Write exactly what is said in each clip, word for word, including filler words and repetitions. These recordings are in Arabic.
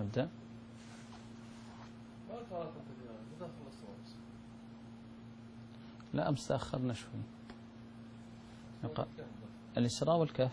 نبدأ. لا أمس تأخرنا شوي. الإسراء والكهف.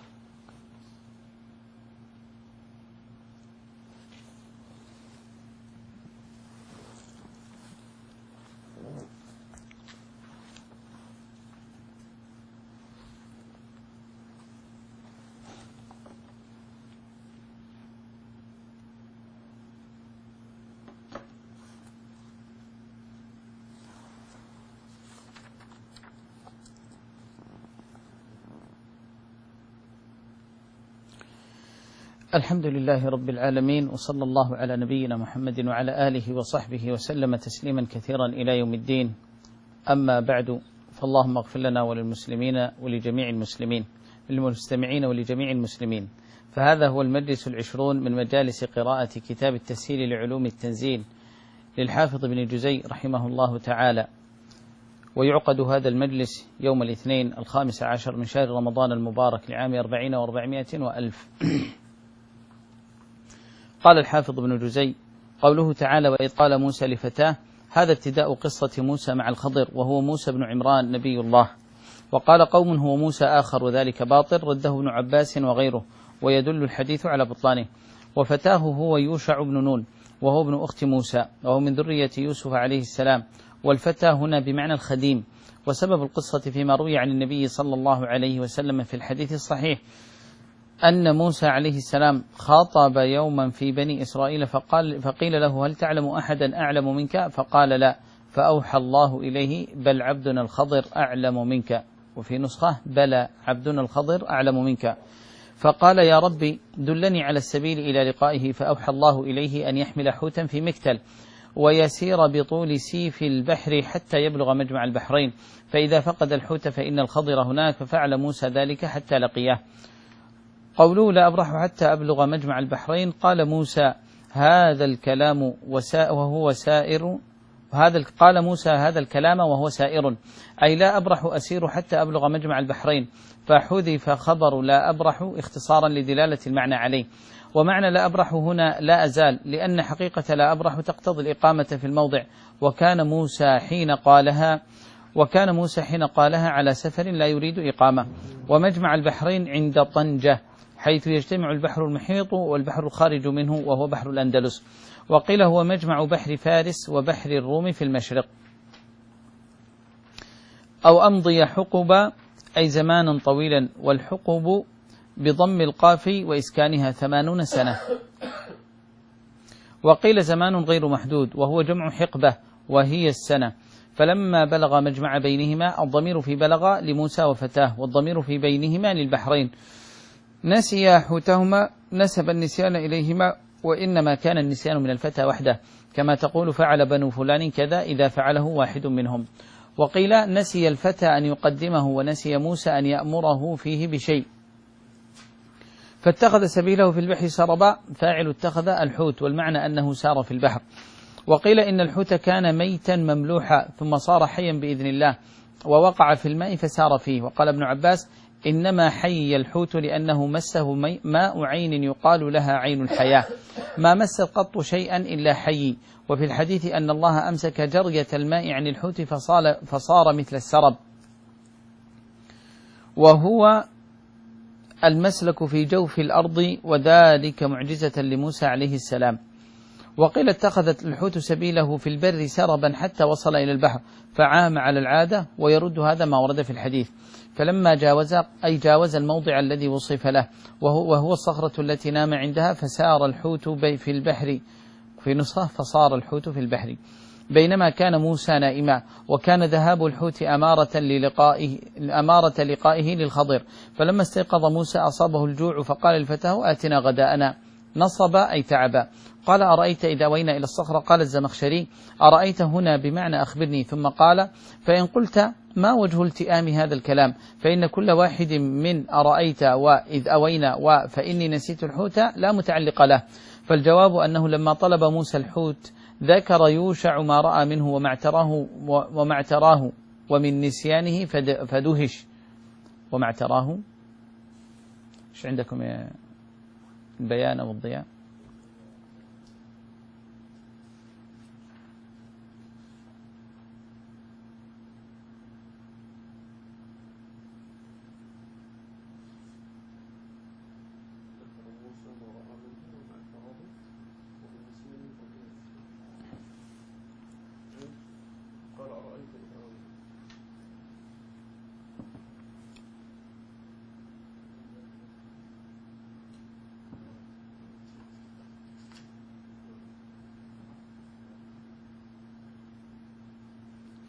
الحمد لله رب العالمين، وصلى الله على نبينا محمد وعلى آله وصحبه وسلم تسليما كثيرا إلى يوم الدين. أما بعد، فاللهم اغفر لنا وللمسلمين ولجميع المسلمين للمستمعين ولجميع المسلمين. فهذا هو المجلس العشرون من مجالس قراءة كتاب التسهيل لعلوم التنزيل للحافظ ابن جزي رحمه الله تعالى، ويعقد هذا المجلس يوم الاثنين الخامس عشر من شهر رمضان المبارك لعام أربعين وأربعمائة وألف. قال الحافظ ابن جزي: قوله تعالى: وإذ قال موسى لفتاه، هذا ابتداء قصة موسى مع الخضر، وهو موسى بن عمران نبي الله. وقال قوم هو موسى آخر وذلك باطل، رده ابن عباس وغيره، ويدل الحديث على بطلانه. وفتاه هو يوشع بن نون، وهو ابن أخت موسى، وهو من ذرية يوسف عليه السلام. والفتى هنا بمعنى الخديم. وسبب القصة فيما روي عن النبي صلى الله عليه وسلم في الحديث الصحيح أن موسى عليه السلام خاطب يوما في بني إسرائيل فقال فقيل له: هل تعلم أحدا أعلم منك؟ فقال: لا. فأوحى الله إليه: بل عبدنا الخضر أعلم منك. وفي نسخة: بلى عبدنا الخضر أعلم منك. فقال: يا ربي دلني على السبيل إلى لقائه. فأوحى الله إليه أن يحمل حوتا في مكتل، ويسير بطول سيف البحر حتى يبلغ مجمع البحرين، فإذا فقد الحوت فإن الخضر هناك. ففعل موسى ذلك حتى لقيه. قوله: لا أبرح حتى أبلغ مجمع البحرين، قال موسى هذا الكلام وهو سائر هذا قال موسى هذا الكلام وهو سائر، أي لا أبرح أسير حتى أبلغ مجمع البحرين. فحذف خبر لا أبرح اختصارا لدلالة المعنى عليه. ومعنى لا أبرح هنا لا أزال، لأن حقيقة لا أبرح تقتضي الإقامة في الموضع، وكان موسى حين قالها وكان موسى حين قالها على سفر لا يريد إقامة. ومجمع البحرين عند طنجة، حيث يجتمع البحر المحيط والبحر الخارج منه، وهو بحر الأندلس. وقيل هو مجمع بحر فارس وبحر الروم في المشرق. أو أمضي حقب، أي زمانا طويلا، والحقب بضم القاف وإسكانها ثمانون سنة. وقيل زمان غير محدود، وهو جمع حقبة وهي السنة. فلما بلغ مجمع بينهما، الضمير في بلغ لموسى وفتاه، والضمير في بينهما للبحرين، نسي حوتهما، نسب النسيان إليهما، وإنما كان النسيان من الفتى وحده، كما تقول فعل بنو فلان كذا إذا فعله واحد منهم. وقيل نسي الفتى أن يقدمه، ونسي موسى أن يأمره فيه بشيء، فاتخذ سبيله في البحر سربا. فاعل اتخذ الحوت، والمعنى أنه سار في البحر. وقيل إن الحوت كان ميتا مملوحا ثم صار حيا بإذن الله، ووقع في الماء فسار فيه. وقال ابن عباس: إنما حي الحوت لأنه مسه ماء عين يقال لها عين الحياة، ما مست قط شيئا إلا حي. وفي الحديث أن الله أمسك جرية الماء عن الحوت فصار مثل السرب، وهو المسلك في جوف الأرض، وذلك معجزة لموسى عليه السلام. وقيل اتخذت الحوت سبيله في البر سربا حتى وصل إلى البحر، فعام على العادة، ويرد هذا ما ورد في الحديث. فلما جاوز، أي جاوز الموضع الذي وصف له، وهو, وهو الصخرة التي نام عندها، فسار الحوت في البحر. في نسخة: فصار الحوت في البحر، بينما كان موسى نائما. وكان ذهاب الحوت أمارة للقائه, أمارة لقائه للخضر. فلما استيقظ موسى أصابه الجوع، فقال الفتاه: آتنا غداءنا. نصب أي تعب. قال: أرأيت إذا وينا إلى الصخرة؟ قال الزمخشري: أرأيت هنا بمعنى أخبرني. ثم قال: فإن قلت ما وجه التئام هذا الكلام؟ فإن كل واحد من أرأيت وإذ أوينا وفإني نسيت الحوت لا متعلق له. فالجواب أنه لما طلب موسى الحوت ذكر يوشع ما رأى منه وما اعتراه وما اعتراه ومن نسيانه فدهش. وما اعتراه، ايش عندكم يا البيان أو الضياء؟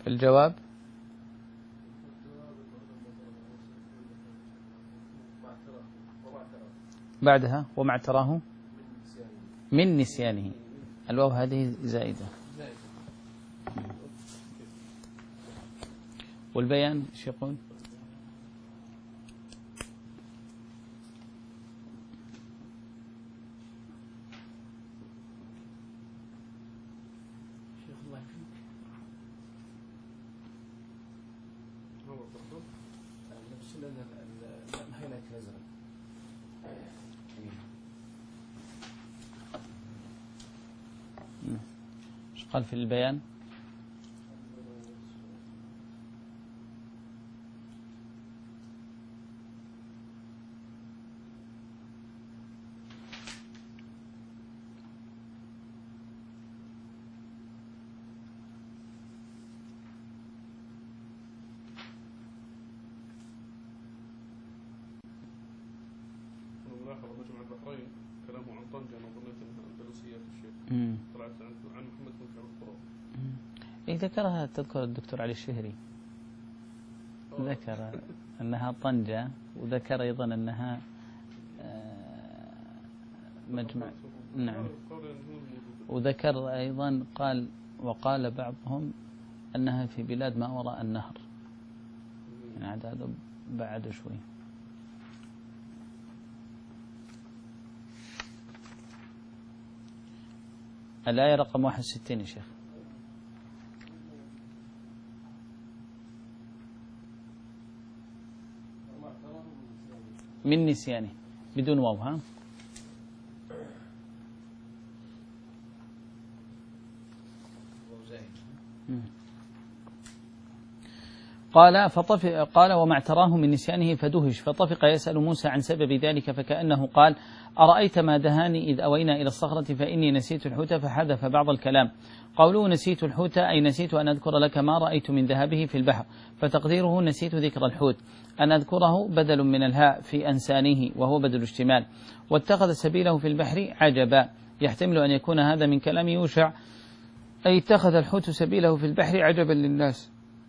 الجواب بعدها وما اعتراه من نسيانه، الواو هذه زائدة. والبيان ايش يقول؟ ايش قال في البيان؟ مجمع البحرين كلامه عن طنجة، انا ظنيت انها اندلسيات الشيخ، طلعت عن محمد بن كعب القرظ. إيه ذكرها تذكر الدكتور علي الشهري، ذكر أنها طنجة، وذكر أيضا أنها مجمع، نعم، وذكر أيضا قال وقال بعضهم أنها في بلاد ما وراء النهر، يعني هذا بعد شوي. الآية رقم واحد وستين يا شيخ. من نسيانه بدون واو، ها؟ قال فطفق قال وما اعتراه من نسيانه فدهش، فطفق يسأل موسى عن سبب ذلك، فكأنه قال أرأيت ما دهاني إذ أوينا إلى الصخرة فإني نسيت الحوت، فحذف بعض الكلام. قوله نسيت الحوت أي نسيت أن أذكر لك ما رأيت من ذهبه في البحر، فتقديره نسيت ذكر الحوت، أن أذكره بدل من الهاء في أنسانه وهو بدل اشتمال. واتخذ سبيله في البحر عجبا، يحتمل أن يكون هذا من كلام يوشع، أي اتخذ الحوت سبيله في البحر عجبا للناس،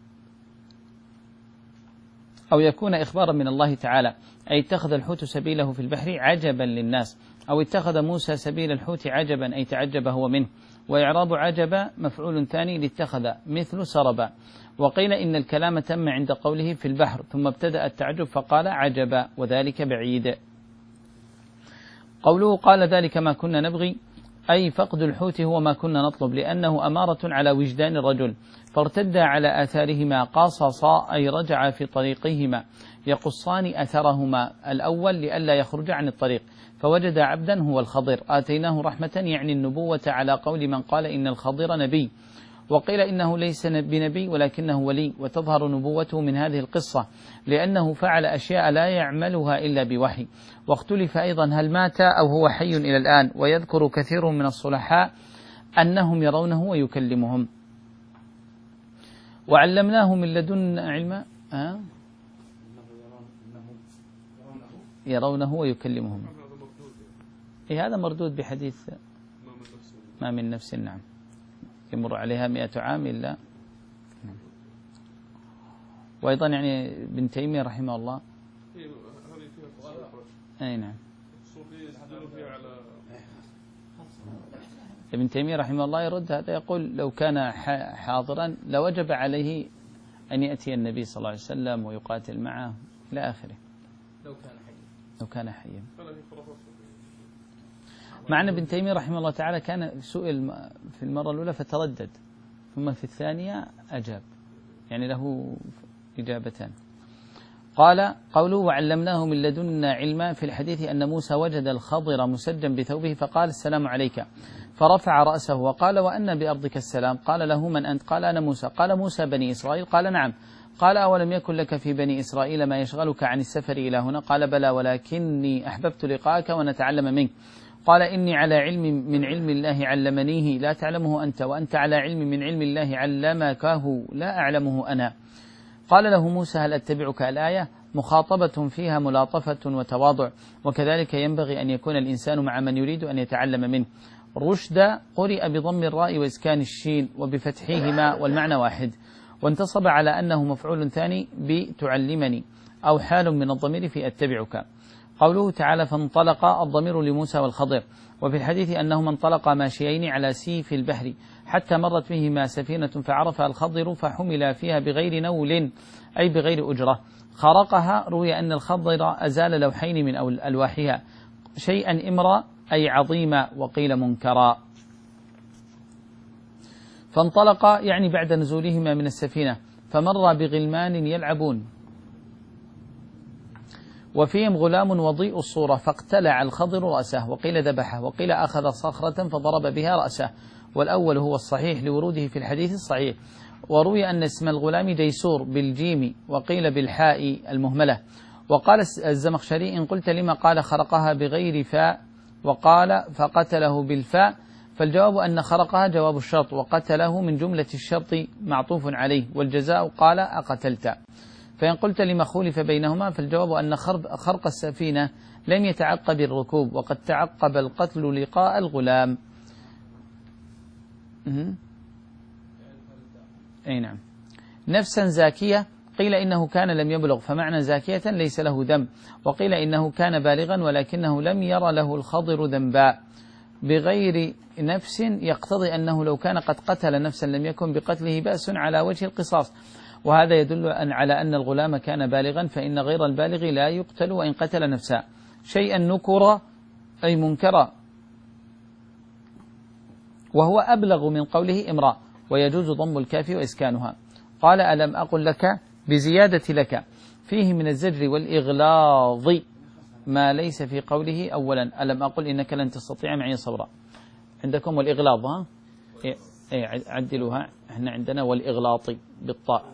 أو يكون إخبارا من الله تعالى، أي اتخذ الحوت سبيله في البحر عجبا للناس، أو اتخذ موسى سبيل الحوت عجبا أي تعجب هو منه. وإعراب عجبا مفعول ثاني لاتخذ مثل سربا. وقيل إن الكلام تم عند قوله في البحر ثم ابتدأ التعجب فقال عجبا وذلك بعيد. قوله قال ذلك ما كنا نبغي أي فقد الحوت هو ما كنا نطلب، لأنه أمارة على وجدان الرجل، فارتد على آثارهما قاصصا أي رجع في طريقهما، يقصان أثرهما الأول لئلا يخرج عن الطريق، فوجد عبدا هو الخضر آتيناه رحمة يعني النبوة على قول من قال إن الخضر نبي. وقيل إنه ليس بنبي ولكنه ولي، وتظهر نبوته من هذه القصة لأنه فعل أشياء لا يعملها إلا بوحي. واختلف أيضا هل مات أو هو حي إلى الآن، ويذكر كثير من الصلحاء أنهم يرونه ويكلمهم. وعلمناه من لدن علما، أه؟ يرونه ويكلمهم، إيه هذا مردود بحديث ما من نفس، نعم، يمر عليها مئة عام إلا. وأيضا يعني ابن تيمية رحمه الله، أي نعم، ابن تيمية رحمه الله يرد هذا، يقول لو كان حاضرا لوجب عليه أن يأتي النبي صلى الله عليه وسلم ويقاتل معه إلى آخره، لو كان حيا لو كان حيا مع أن ابن تيمية رحمه الله تعالى كان سئل في المرة الأولى فتردد، ثم في الثانية أجاب، يعني له إجابتان. قال قوله وعلمناه من لدنا علما، في الحديث أن موسى وجد الخضر مسجا بثوبه فقال السلام عليك، فرفع رأسه وقال وأن بأرضك السلام، قال له من أنت؟ قال أنا موسى. قال موسى بني إسرائيل؟ قال نعم. قال أولم يكن لك في بني إسرائيل ما يشغلك عن السفر إلى هنا؟ قال بلى ولكني أحببت لقاءك ونتعلم منك. قال إني على علم من علم الله علمنيه لا تعلمه أنت، وأنت على علم من علم الله علمكه لا أعلمه أنا. قال له موسى هل أتبعك؟ الآية مخاطبة فيها ملاطفة وتواضع، وكذلك ينبغي أن يكون الإنسان مع من يريد أن يتعلم منه. رشد قرئ بضم الراء وإسكان الشين وبفتحهما والمعنى واحد. وانتصب على أنه مفعول ثاني بتعلمني أو حال من الضمير في أتبعك. قوله تعالى فانطلق الضمير لموسى والخضر. وفي الحديث أنهما انطلقا ماشيين على سيف البحر حتى مرت بهما سفينة فعرفها الخضر فحمل فيها بغير نول أي بغير أجرة. خرقها روي أن الخضر أزال لوحين من ألواحها شيئا إمرا أي عظيما وقيل منكرا. فانطلق يعني بعد نزولهما من السفينة فمر بغلمان يلعبون وفيهم غلام وضيء الصورة فاقتلع الخضر رأسه وقيل ذبحه وقيل أخذ صخرة فضرب بها رأسه، والأول هو الصحيح لوروده في الحديث الصحيح. وروي أن اسم الغلام ديسور بالجيم وقيل بالحاء المهملة. وقال الزمخشري إن قلت لما قال خرقها بغير فاء وقال فقتله بالفاء فالجواب أن خرقها جواب الشرط وقتله من جملة الشرط معطوف عليه والجزاء قال أقتلت. فإن قلت لما خولف بينهما فالجواب أن خرق السفينة لم يتعقب الركوب وقد تعقب القتل لقاء الغلام. أي نعم. نفسا زاكية قيل إنه كان لم يبلغ فمعنى زاكية ليس له ذنب، وقيل إنه كان بالغا ولكنه لم ير له الخضر ذنبا. بغير نفس يقتضي أنه لو كان قد قتل نفسا لم يكن بقتله بأس على وجه القصاص، وهذا يدل أن على أن الغلام كان بالغا فإن غير البالغ لا يقتل وإن قتل نفسا. شيئا نكر أي منكرا وهو أبلغ من قوله امرأ ويجوز ضم الكاف وإسكانها. قال ألم أقل لك بزيادة لك فيه من الزجر والإغلاظ ما ليس في قوله أولا ألم أقل إنك لن تستطيع معي صبرا. عندكم والإغلاظ ها إيه إيه عدلوها احنا عندنا والإغلاط بالطاء.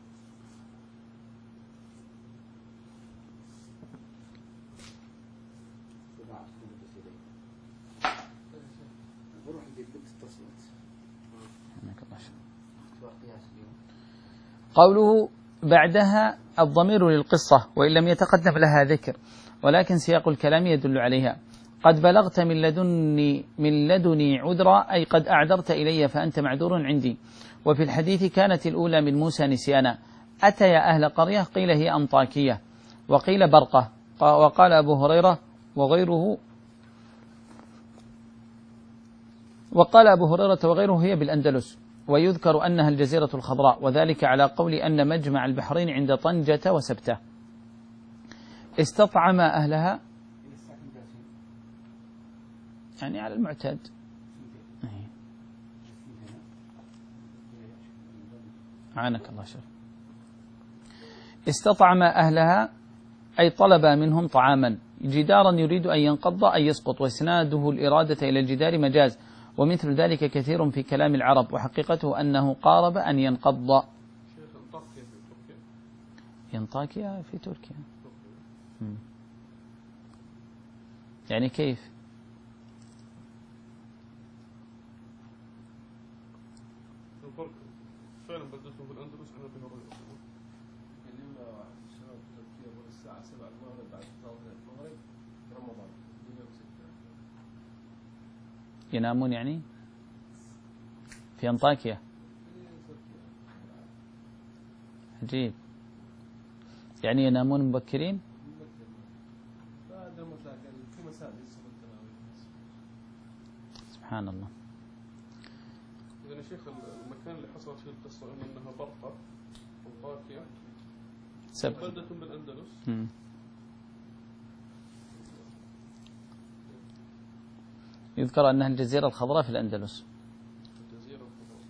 قوله بعدها الضمير للقصة وإن لم يتقدم لها ذكر ولكن سياق الكلام يدل عليها. قد بلغت من لدني من لدني عذرا أي قد أعذرت إلي فأنت معذور عندي. وفي الحديث كانت الأولى من موسى نسيانا. أتى يا أهل قرية قيل هي أنطاكية وقيل برقة. وقال أبو هريرة وغيره وقال أبو هريرة وغيره هي بالأندلس، ويذكر أنها الجزيرة الخضراء وذلك على قول أن مجمع البحرين عند طنجة وسبتة. استطعم أهلها يعني على المعتاد. عانك الله شر. استطعم أهلها أي طلب منهم طعاما جدارا يريد أن ينقض أي يسقط، وإسناده الإرادة إلى الجدار مجاز، ومثل ذلك كثير في كلام العرب وحقيقته أنه قارب أن ينقض. ينطاكيا في تركيا يعني كيف؟ فعلا بدأتهم في الأندلس أنا بها رأي كلمنا واحد الشباب في تركيا يقول الساعة سبعة المغرب بعد صلاة المغرب في رمضان ينامون يعني في أنطاكيا. عجيب يعني ينامون مبكرين. سبحان الله. إذا يا شيخ المكان اللي حصلت فيه القصة أنها برقة أنطاكيا بلدة بالأندلس. م. يذكر أنها الجزيرة الخضراء في الأندلس. الجزيرة الخضراء.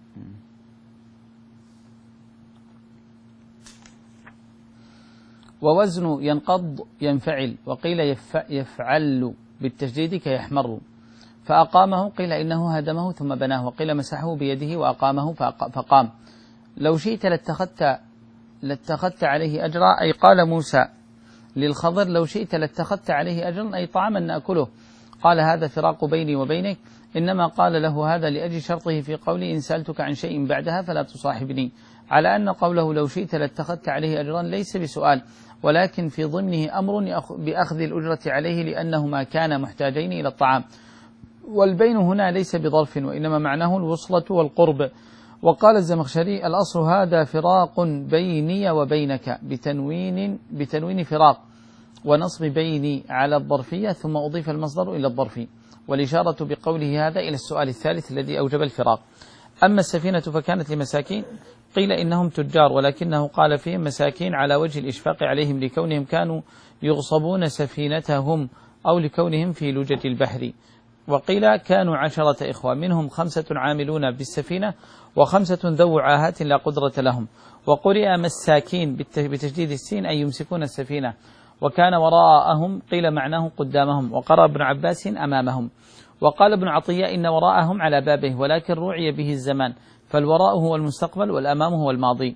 ووزن ينقض ينفعل وقيل يفعل بالتشديد كيحمر. فأقامه قيل إنه هدمه ثم بناه وقيل مسحه بيده وأقامه فقام. لو شئت لاتخذت لاتخذت عليه أجرا أي قال موسى للخضر لو شئت لاتخذت عليه أجرا أي طعاما نأكله. قال هذا فراق بيني وبينك، إنما قال له هذا لأجل شرطه في قولي إن سألتك عن شيء بعدها فلا تصاحبني، على أن قوله لو شئت لاتخذت عليه أجرا ليس بسؤال ولكن في ضمنه أمر بأخذ الأجرة عليه لأنهما كانا محتاجين إلى الطعام. والبين هنا ليس بظرف وإنما معناه الوصلة والقرب. وقال الزمخشري الأصل هذا فراق بيني وبينك بتنوين بتنوين فراق ونصب بيني على الظرفية ثم أضيف المصدر إلى الظرف، والإشارة بقوله هذا إلى السؤال الثالث الذي أوجب الفراق. أما السفينة فكانت لمساكين، قيل إنهم تجار ولكنه قال فيهم مساكين على وجه الإشفاق عليهم لكونهم كانوا يغصبون سفينتهم أو لكونهم في لجج البحر. وقيل كانوا عشرة إخوة منهم خمسة عاملون بالسفينة وخمسة ذو عاهات لا قدرة لهم. وقرئ مساكين بتشديد السين أي يمسكون السفينة، وكان وراءهم قيل معناه قدامهم، وقرأ ابن عباس أمامهم. وقال ابن عطية إن وراءهم على بابه، ولكن روعي به الزمان، فالوراء هو المستقبل والأمام هو الماضي.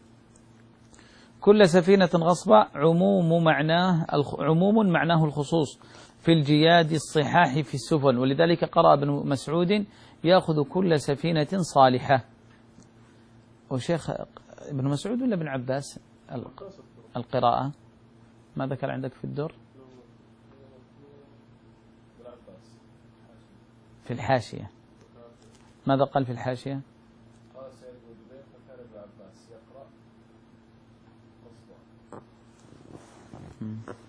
كل سفينة غصبة عموم معناه عموم معناه الخصوص في الجياد الصحاح في السفن، ولذلك قرأ ابن مسعود يأخذ كل سفينة صالحة. وشيخ ابن مسعود ولا ابن عباس القراءة؟ ما ذكر عندك في الدر؟ في الحاشية ماذا قال في الحاشية؟ قال سعيد بن جبير فكان ابن عباس يقرأ قصدا.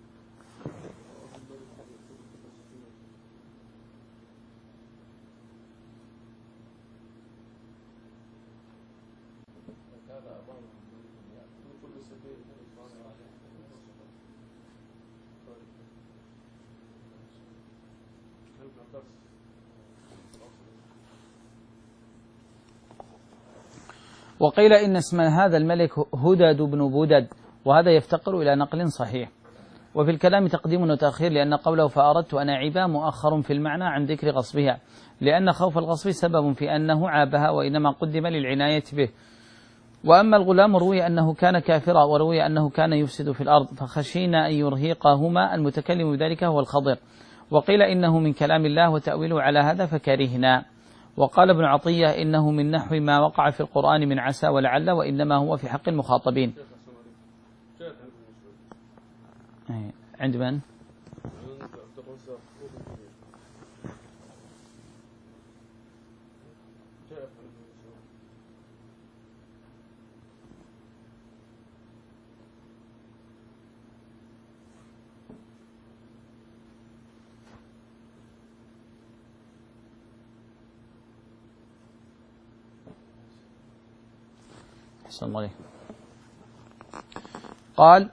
وقيل إن اسم هذا الملك هدد بن بودد، وهذا يفتقر إلى نقل صحيح. وفي الكلام تقديم وتأخير، لأن قوله فأردت أن أعيبها مؤخر في المعنى عن ذكر غصبها، لأن خوف الغصب سبب في أنه عابها، وإنما قدم للعناية به. وأما الغلام روي أنه كان كافرا، وروي أنه كان يفسد في الأرض، فخشينا أن يرهقهما، المتكلم بذلك هو الخضر. وقيل إنه من كلام الله وتأويله على هذا فكرهنا. وقال ابن عطية إنه من نحو ما وقع في القرآن من عسى ولعل، وإنما هو في حق المخاطبين. عند من؟ قال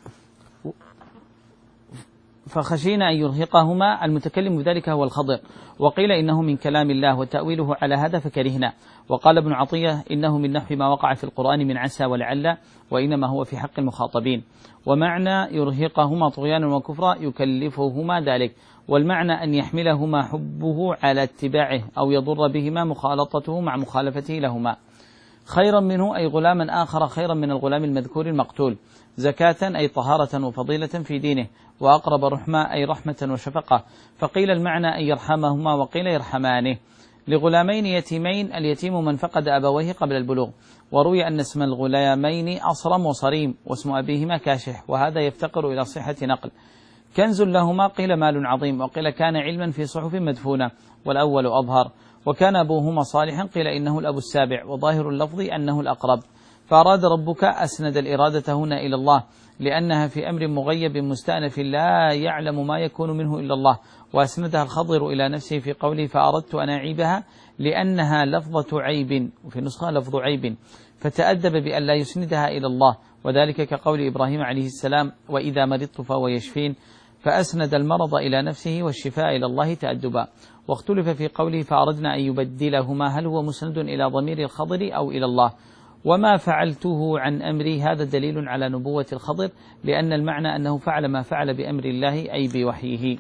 فخشينا أن يرهقهما، المتكلم بذلك هو الخضر. وقيل إنه من كلام الله وتأويله على هذا فكرهنا. وقال ابن عطية إنه من نحو ما وقع في القرآن من عسى ولعل، وإنما هو في حق المخاطبين. ومعنى يرهقهما طغيانا وكفرا يكلفهما ذلك، والمعنى أن يحملهما حبه على اتباعه أو يضر بهما مخالطته مع مخالفته لهما. خيرا منه أي غلاما آخر خيرا من الغلام المذكور المقتول، زكاة أي طهارة وفضيلة في دينه، وأقرب رحمة أي رحمة وشفقة. فقيل المعنى أن يرحمهما، وقيل يرحمانه. لغلامين يتيمين، اليتيم من فقد أبويه قبل البلوغ. وروي أن اسم الغلامين أصرم وصريم، واسم أبيهما كاشح، وهذا يفتقر إلى صحة نقل. كنز لهما، قيل مال عظيم، وقيل كان علما في صحف مدفونة، والأول أظهر. وكان أبوهما صالحا، قيل إنه الأب السابع، وظاهر اللفظ أنه الأقرب. فأراد ربك أسند الإرادة هنا إلى الله، لأنها في أمر مغيب مستأنف لا يعلم ما يكون منه إلا الله. وأسندها الخضر إلى نفسه في قوله فأردت أن أعيبها، لأنها لفظة عيب، وفي نسخة لفظ عيب، فتأدب بأن لا يسندها إلى الله، وذلك كقول إبراهيم عليه السلام وإذا مرضت فهو يشفين، فأسند المرض إلى نفسه والشفاء إلى الله تأدبا. واختلف في قوله فأردنا أن يبدلهما، هل هو مسند إلى ضمير الخضر أو إلى الله؟ وما فعلته عن أمري، هذا دليل على نبوة الخضر، لأن المعنى أنه فعل ما فعل بأمر الله أي بوحيه.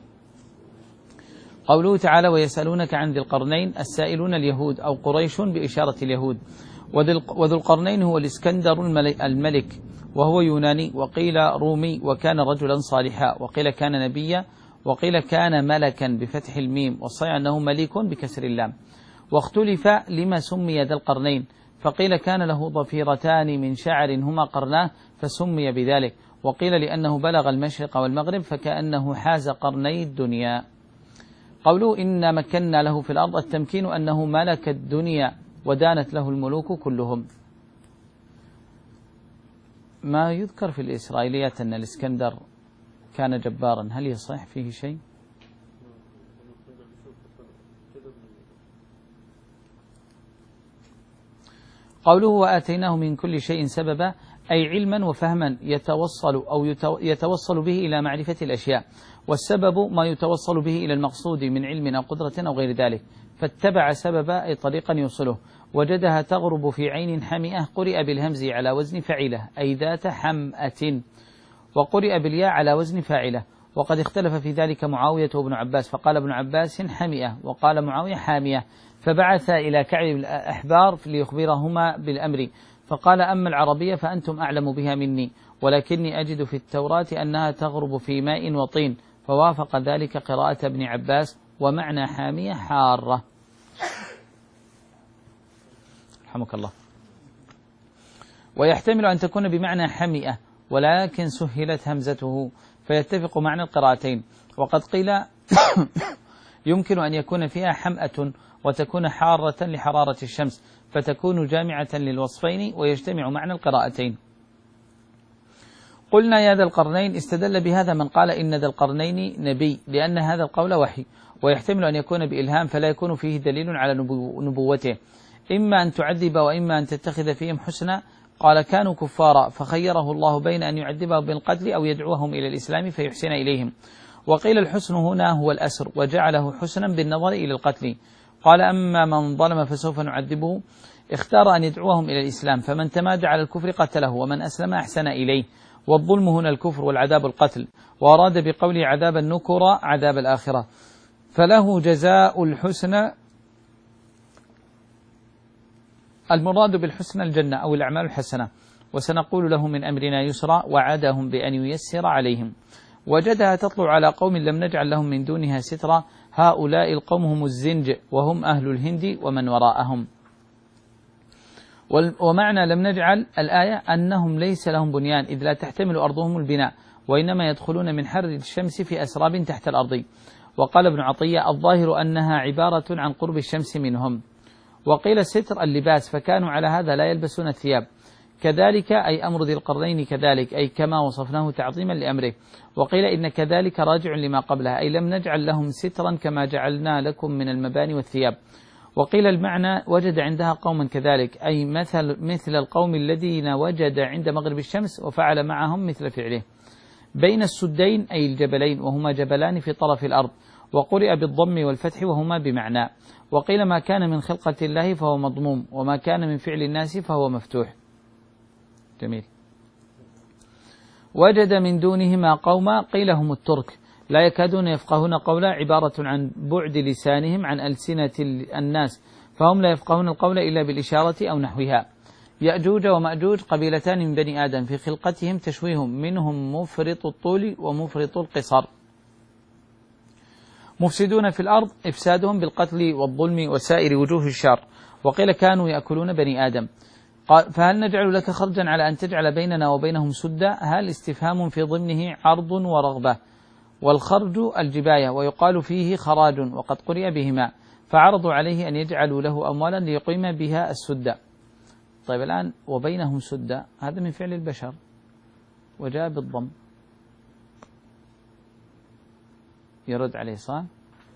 قوله تعالى ويسألونك عن ذي القرنين، السائلون اليهود أو قريش بإشارة اليهود. وذو القرنين هو الإسكندر الملك، وهو يوناني، وقيل رومي، وكان رجلا صالحا، وقيل كان نبيا، وقيل كان ملكا بفتح الميم، والصحيح أنه ملك بكسر اللام. واختلف لما سمي ذا القرنين، فقيل كان له ضفيرتان من شعر هما قرناه فسمي بذلك، وقيل لأنه بلغ المشرق والمغرب فكأنه حاز قرني الدنيا. قوله إنا مكنا له في الأرض، التمكين أنه ملك الدنيا ودانت له الملوك كلهم. ما يذكر في الإسرائيليات أن الإسكندر كان جبارا، هل يصح فيه شيء؟ قوله وآتيناه من كل شيء سببا أي علما وفهما يتوصل أو يتوصل به إلى معرفة الأشياء، والسبب ما يتوصل به إلى المقصود من علم أو قدرة أو غير ذلك، فاتبع سببا أي طريقا يوصله. وجدها تغرب في عين حمئة قرئ بالهمز على وزن فعلة أي ذات حمأة، وقرئ بالياء على وزن فاعلة. وقد اختلف في ذلك معاوية وابن عباس، فقال ابن عباس حمئة وقال معاوية حامية، فبعث إلى كعب الأحبار ليخبرهما بالأمر، فقال أما العربية فأنتم أعلم بها مني، ولكني أجد في التوراة أنها تغرب في ماء وطين، فوافق ذلك قراءة ابن عباس، ومعنى حامية حارة. رحمك الله. ويحتمل أن تكون بمعنى حمئة، ولكن سهلت همزته فيتفق معنى القراءتين. وقد قيل يمكن أن يكون فيها حمأة وتكون حارة لحرارة الشمس، فتكون جامعة للوصفين ويجتمع معنى القراءتين. قلنا يا ذا القرنين استدل بهذا من قال إن ذا القرنين نبي، لأن هذا القول وحي، ويحتمل أن يكون بإلهام فلا يكون فيه دليل على نبو نبوته، إما أن تعذب وإما أن تتخذ فيهم حسنا. قال كانوا كفارا فخيره الله بين أن يعذبهم بالقتل أو يدعوهم إلى الإسلام فيحسن إليهم. وقيل الحسن هنا هو الأسر، وجعله حسنا بالنظر إلى القتل. قال أما من ظلم فسوف نعذبه، اختار أن يدعوهم إلى الإسلام، فمن تمادى على الكفر قتله، ومن أسلم أحسن إليه. والظلم هنا الكفر والعذاب القتل، وأراد بقوله عذاب النكرة عذاب الآخرة، فله جزاء الحسنى. المراد بالحسنى الجنة أو الأعمال الحسنة، وسنقول له من أمرنا يسرا، وعدهم بأن ييسر عليهم. وجدها تطلع على قوم لم نجعل لهم من دونها سترا، هؤلاء القوم هم الزنج وهم أهل الهند ومن وراءهم. ومعنى لم نجعل الآية أنهم ليس لهم بنيان، إذ لا تحتمل أرضهم البناء، وإنما يدخلون من حر الشمس في أسراب تحت الأرض. وقال ابن عطية الظاهر أنها عبارة عن قرب الشمس منهم. وقيل الستر اللباس، فكانوا على هذا لا يلبسون الثياب. كذلك أي أمر ذي القرنين كذلك، أي كما وصفناه تعظيما لأمره. وقيل إن كذلك راجع لما قبلها، أي لم نجعل لهم سترا كما جعلنا لكم من المباني والثياب. وقيل المعنى وجد عندها قوما كذلك، أي مثل, مثل القوم الذين وجد عند مغرب الشمس وفعل معهم مثل فعله. بين السدين أي الجبلين، وهما جبلان في طرف الأرض. وقرئ بالضم والفتح وهما بمعنى. وقيل ما كان من خلقة الله فهو مضموم، وما كان من فعل الناس فهو مفتوح. جميل. وجد من دونهما قوما، قيل هم الترك، لا يكادون يفقهون قولا، عبارة عن بعد لسانهم عن ألسنة الناس، فهم لا يفقهون القول إلا بالإشارة أو نحوها. يأجوج ومأجوج قبيلتان من بني آدم، في خلقتهم تشويه، منهم مفرط الطول ومفرط القصر. مفسدون في الأرض، إفسادهم بالقتل والظلم وسائر وجوه الشر. وقيل كانوا يأكلون بني آدم. قال فهل نجعل لك خرجا على أن تجعل بيننا وبينهم سدا؟ هل استفهام في ضمنه عرض ورغبة، والخرج الجباية، ويقال فيه خراج، وقد قرئ بهما، فعرضوا عليه أن يجعلوا له أموالا ليقيم بها السد. طيب الآن وبينهم سدا، هذا من فعل البشر وجاء بالضم، يرد عليه صح؟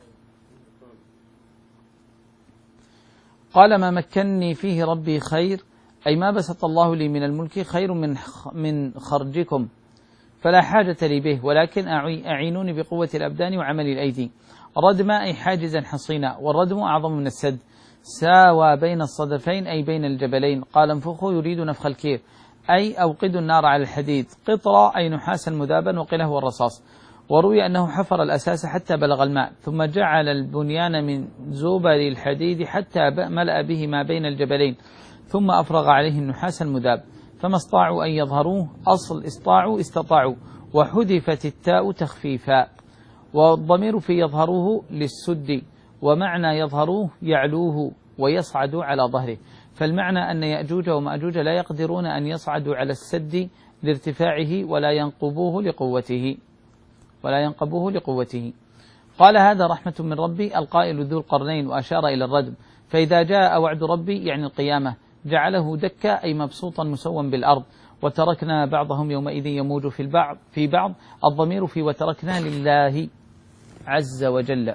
قال ما مكنني فيه ربي خير، أي ما بسط الله لي من الملك خير من من خرجكم، فلا حاجة لي به، ولكن أعينوني بقوة الأبدان وعمل الأيدي. ردم أي حاجزا حصينا، والردم أعظم من السد. ساوى بين الصدفين أي بين الجبلين. قال انفخوا يريد نفخ الكير، أي أوقدوا النار على الحديد. قطرة أي نحاسا مذابا، وقيل هو الرصاص. وروي أنه حفر الأساس حتى بلغ الماء، ثم جعل البنيان من زبر الحديد حتى ملأ به ما بين الجبلين، ثم أفرغ عليه النحاس المذاب، فما استطاعوا أن يظهروه، أصل استطاعوا استطاعوا، وحذفت التاء تخفيفا. والضمير في يظهروه للسد، ومعنى يظهروه يعلوه ويصعد على ظهره، فالمعنى أن يأجوج ومأجوج لا يقدرون أن يصعدوا على السد لارتفاعه ولا ينقبوه لقوته ولا ينقبوه لقوته. قال هذا رحمة من ربي، القائل ذو القرنين، وأشار إلى الردم، فإذا جاء وعد ربي يعني القيامة جعله دكا أي مبسوطا مسوا بالأرض، وتركنا بعضهم يومئذ يموج في البعض في بعض، الضمير في وتركنا لله عز وجل.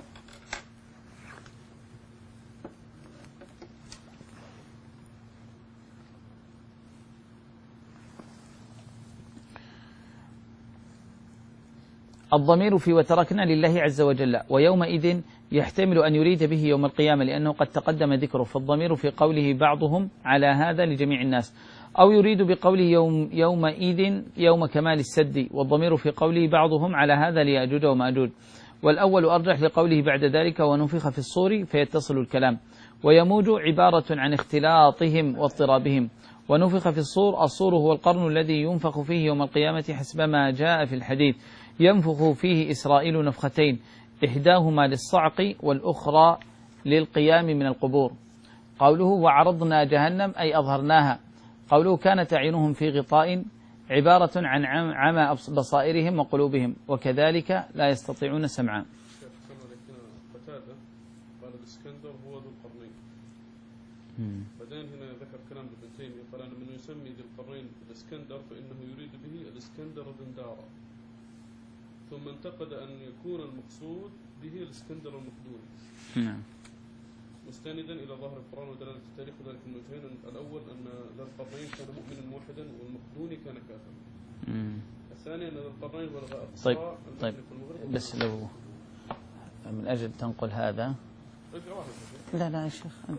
الضمير في وتركنا لله عز وجل، ويومئذ يحتمل أن يريد به يوم القيامة لأنه قد تقدم ذكره، فالضمير في قوله بعضهم على هذا لجميع الناس، أو يريد بقوله يوم يومئذ يوم كمال السد، والضمير في قوله بعضهم على هذا ليأجوج ومأجوج، والأول أرجح لقوله بعد ذلك ونفخ في الصور فيتصل الكلام، ويموج عبارة عن اختلاطهم واضطرابهم، ونفخ في الصور، الصور هو القرن الذي ينفخ فيه يوم القيامة حسب ما جاء في الحديث، ينفخ فيه إسرائيل نفختين إحداهما للصعق والأخرى للقيام من القبور. قوله وعرضنا جهنم أي أظهرناها. قوله كانت أعينهم في غطاء عبارة عن عمى بصائرهم وقلوبهم، وكذلك لا يستطيعون سمعا. قتادة قال الإسكندر هو ذو القرنين. بعدين هنا ذكر كلام ابن تيمية قال أن من يسمي ذي القرنين الإسكندر فإنه يريد به الإسكندر بن دارا، ثم انتقد أن يكون المقصود به الإسكندر المقدوني. نعم. مستندا إلى ظاهر القرآن ودلالة التاريخ، وذلك من وجهين: الأول أن ذا القرنين كان مؤمنا موحدا والمقدوني كان كافرا. الثاني أن ذا القرنين بلغ أقصى طيب طيب بس لو من أجل تنقل هذا. لا لا يا شيخ، أنت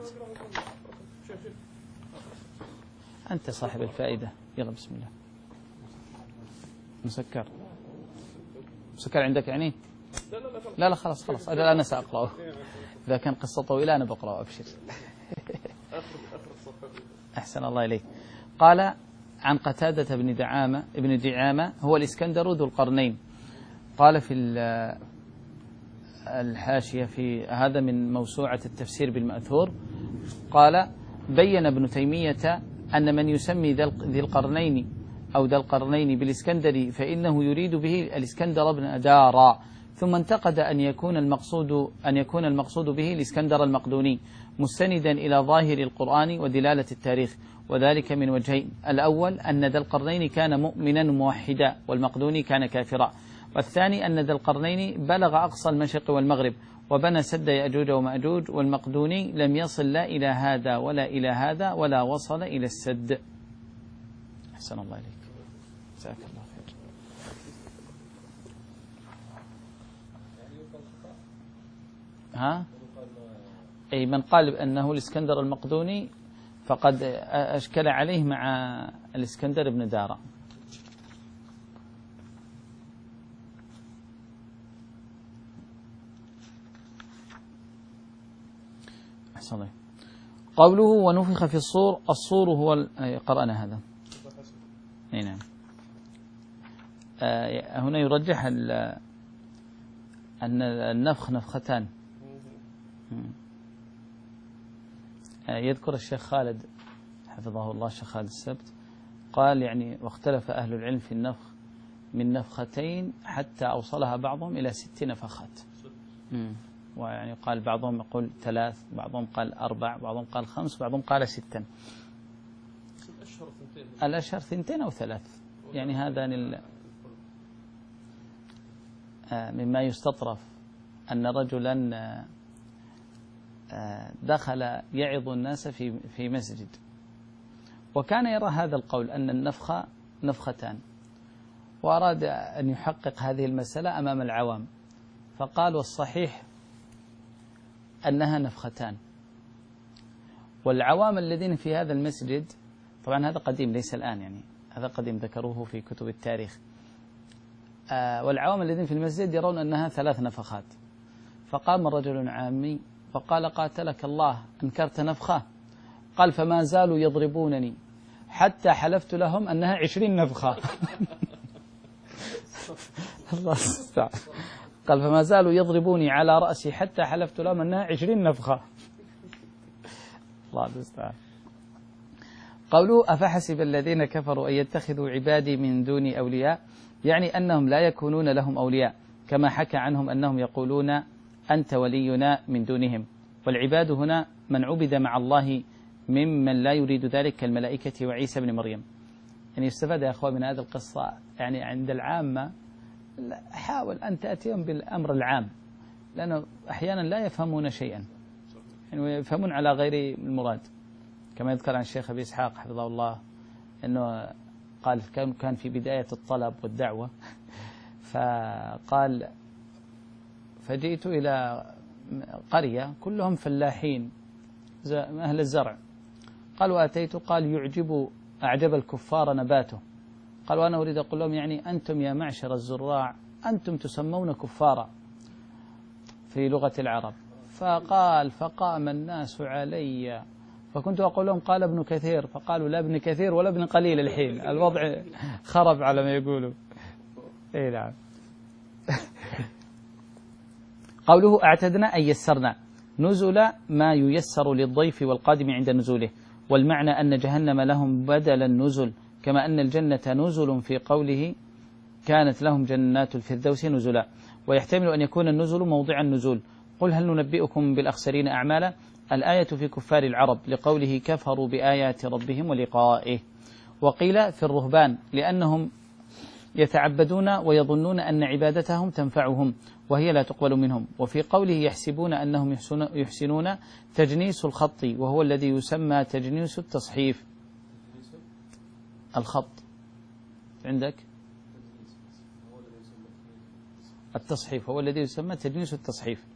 أنت صاحب الفائدة. يلا بسم الله. مسكر مسكر عندك يعني؟ لا لا لا لا لا خلاص خلاص أجل أنا سأقرأه. إذا كان قصة طويلة أنا بقرأه أبشر. أحسن الله إليك. قال عن قتادة بن دعامة ابن دعامة هو الإسكندر ذو القرنين. قال في الحاشية في هذا من موسوعة التفسير بالمأثور، قال بين ابن تيمية أن من يسمي ذي القرنين أو ذا القرنين بالإسكندري فإنه يريد به الإسكندر بن دارا، ثم انتقد أن يكون المقصود أن يكون المقصود به الإسكندر المقدوني، مستندا إلى ظاهر القرآن ودلالة التاريخ، وذلك من وجهين: الأول أن ذا القرنين كان مؤمنا موحدا والمقدوني كان كافرا، والثاني أن ذا القرنين بلغ أقصى المشرق والمغرب وبنى سد يأجوج ومأجوج، والمقدوني لم يصل لا إلى هذا ولا إلى هذا ولا وصل إلى السد. أحسن الله إليك، جزاك الله خير. ها؟ أي من قال أنه الإسكندر المقدوني فقد أشكل عليه مع الإسكندر بن دارا. أحسن الله. قوله ونفخ في الصور، الصور هو قرأنا هذا. نعم. آه هنا يرجح أن النفخ نفختان. آه يذكر الشيخ خالد حفظه الله، الشيخ خالد السبت، قال يعني واختلف أهل العلم في النفخ من نفختين حتى أوصلها بعضهم إلى ست نفخات. ويعني قال بعضهم يقول ثلاث، بعضهم قال أربع، بعضهم قال خمس، بعضهم قال ستا. الأشهر ثنتين أو ثلاث، يعني هذا مما يستطرف أن رجلا دخل يعظ الناس في في مسجد، وكان يرى هذا القول أن النفخ نفختان، وأراد أن يحقق هذه المسألة أمام العوام، فقال والصحيح أنها نفختان. والعوام الذين في هذا المسجد، طبعا هذا قديم ليس الآن، يعني هذا قديم ذكروه في كتب التاريخ، آه والعوام الذين في المسجد يرون أنها ثلاث نفخات. فقام رجل عامي فقال قاتلك الله أنكرت نفخة؟ قال فما زالوا يضربونني حتى حلفت لهم أنها عشرين نفخة. الله استعان. قال فما زالوا يضربوني على رأسي حتى حلفت لهم أنها عشرين نفخة. الله المستعان. قوله أفحسب الذين كفروا أن يتخذوا عبادي من دوني أولياء، يعني أنهم لا يكونون لهم أولياء، كما حكى عنهم أنهم يقولون أنت ولينا من دونهم. والعباد هنا من عبد مع الله ممن لا يريد ذلك كالملائكة وعيسى بن مريم. يعني يستفاد يا أخوة من هذه القصة يعني عند العامة حاول أن تأتيهم بالأمر العام، لأنه أحيانا لا يفهمون شيئا، يعني يفهمون على غير المراد، كما يذكر عن الشيخ أبي إسحاق حفظه الله أنه قال كان في بداية الطلب والدعوة فقال فجئت إلى قرية كلهم فلاحين أهل الزرع، قال وأتيت قال يعجب أعجب الكفار نباته، قال وأنا أريد أقول لهم يعني أنتم يا معشر الزراع أنتم تسمون كفارا في لغة العرب. فقال فقام الناس علي فكنت أقول لهم قال ابن كثير، فقالوا لا ابن كثير ولا ابن قليل، الحين الوضع خرب على ما يقولوا. إيه نعم. قوله اعتدنا أي يسرنا، نزل ما ييسر للضيف والقادم عند نزوله، والمعنى أن جهنم لهم بدل النزل، كما أن الجنة نزل في قوله كانت لهم جنات الفردوس نزلا، ويحتمل أن يكون النزل موضع النزول. قل هل ننبئكم بالأخسرين أعمالا، الآية في كفار العرب لقوله كفروا بآيات ربهم ولقائه. وقيل في الرهبان لأنهم يتعبدون ويظنون أن عبادتهم تنفعهم وهي لا تقبل منهم. وفي قوله يحسبون أنهم يحسنون تجنيس الخط، وهو الذي يسمى تجنيس التصحيف. الخط عندك التصحيف هو الذي يسمى تجنيس التصحيف.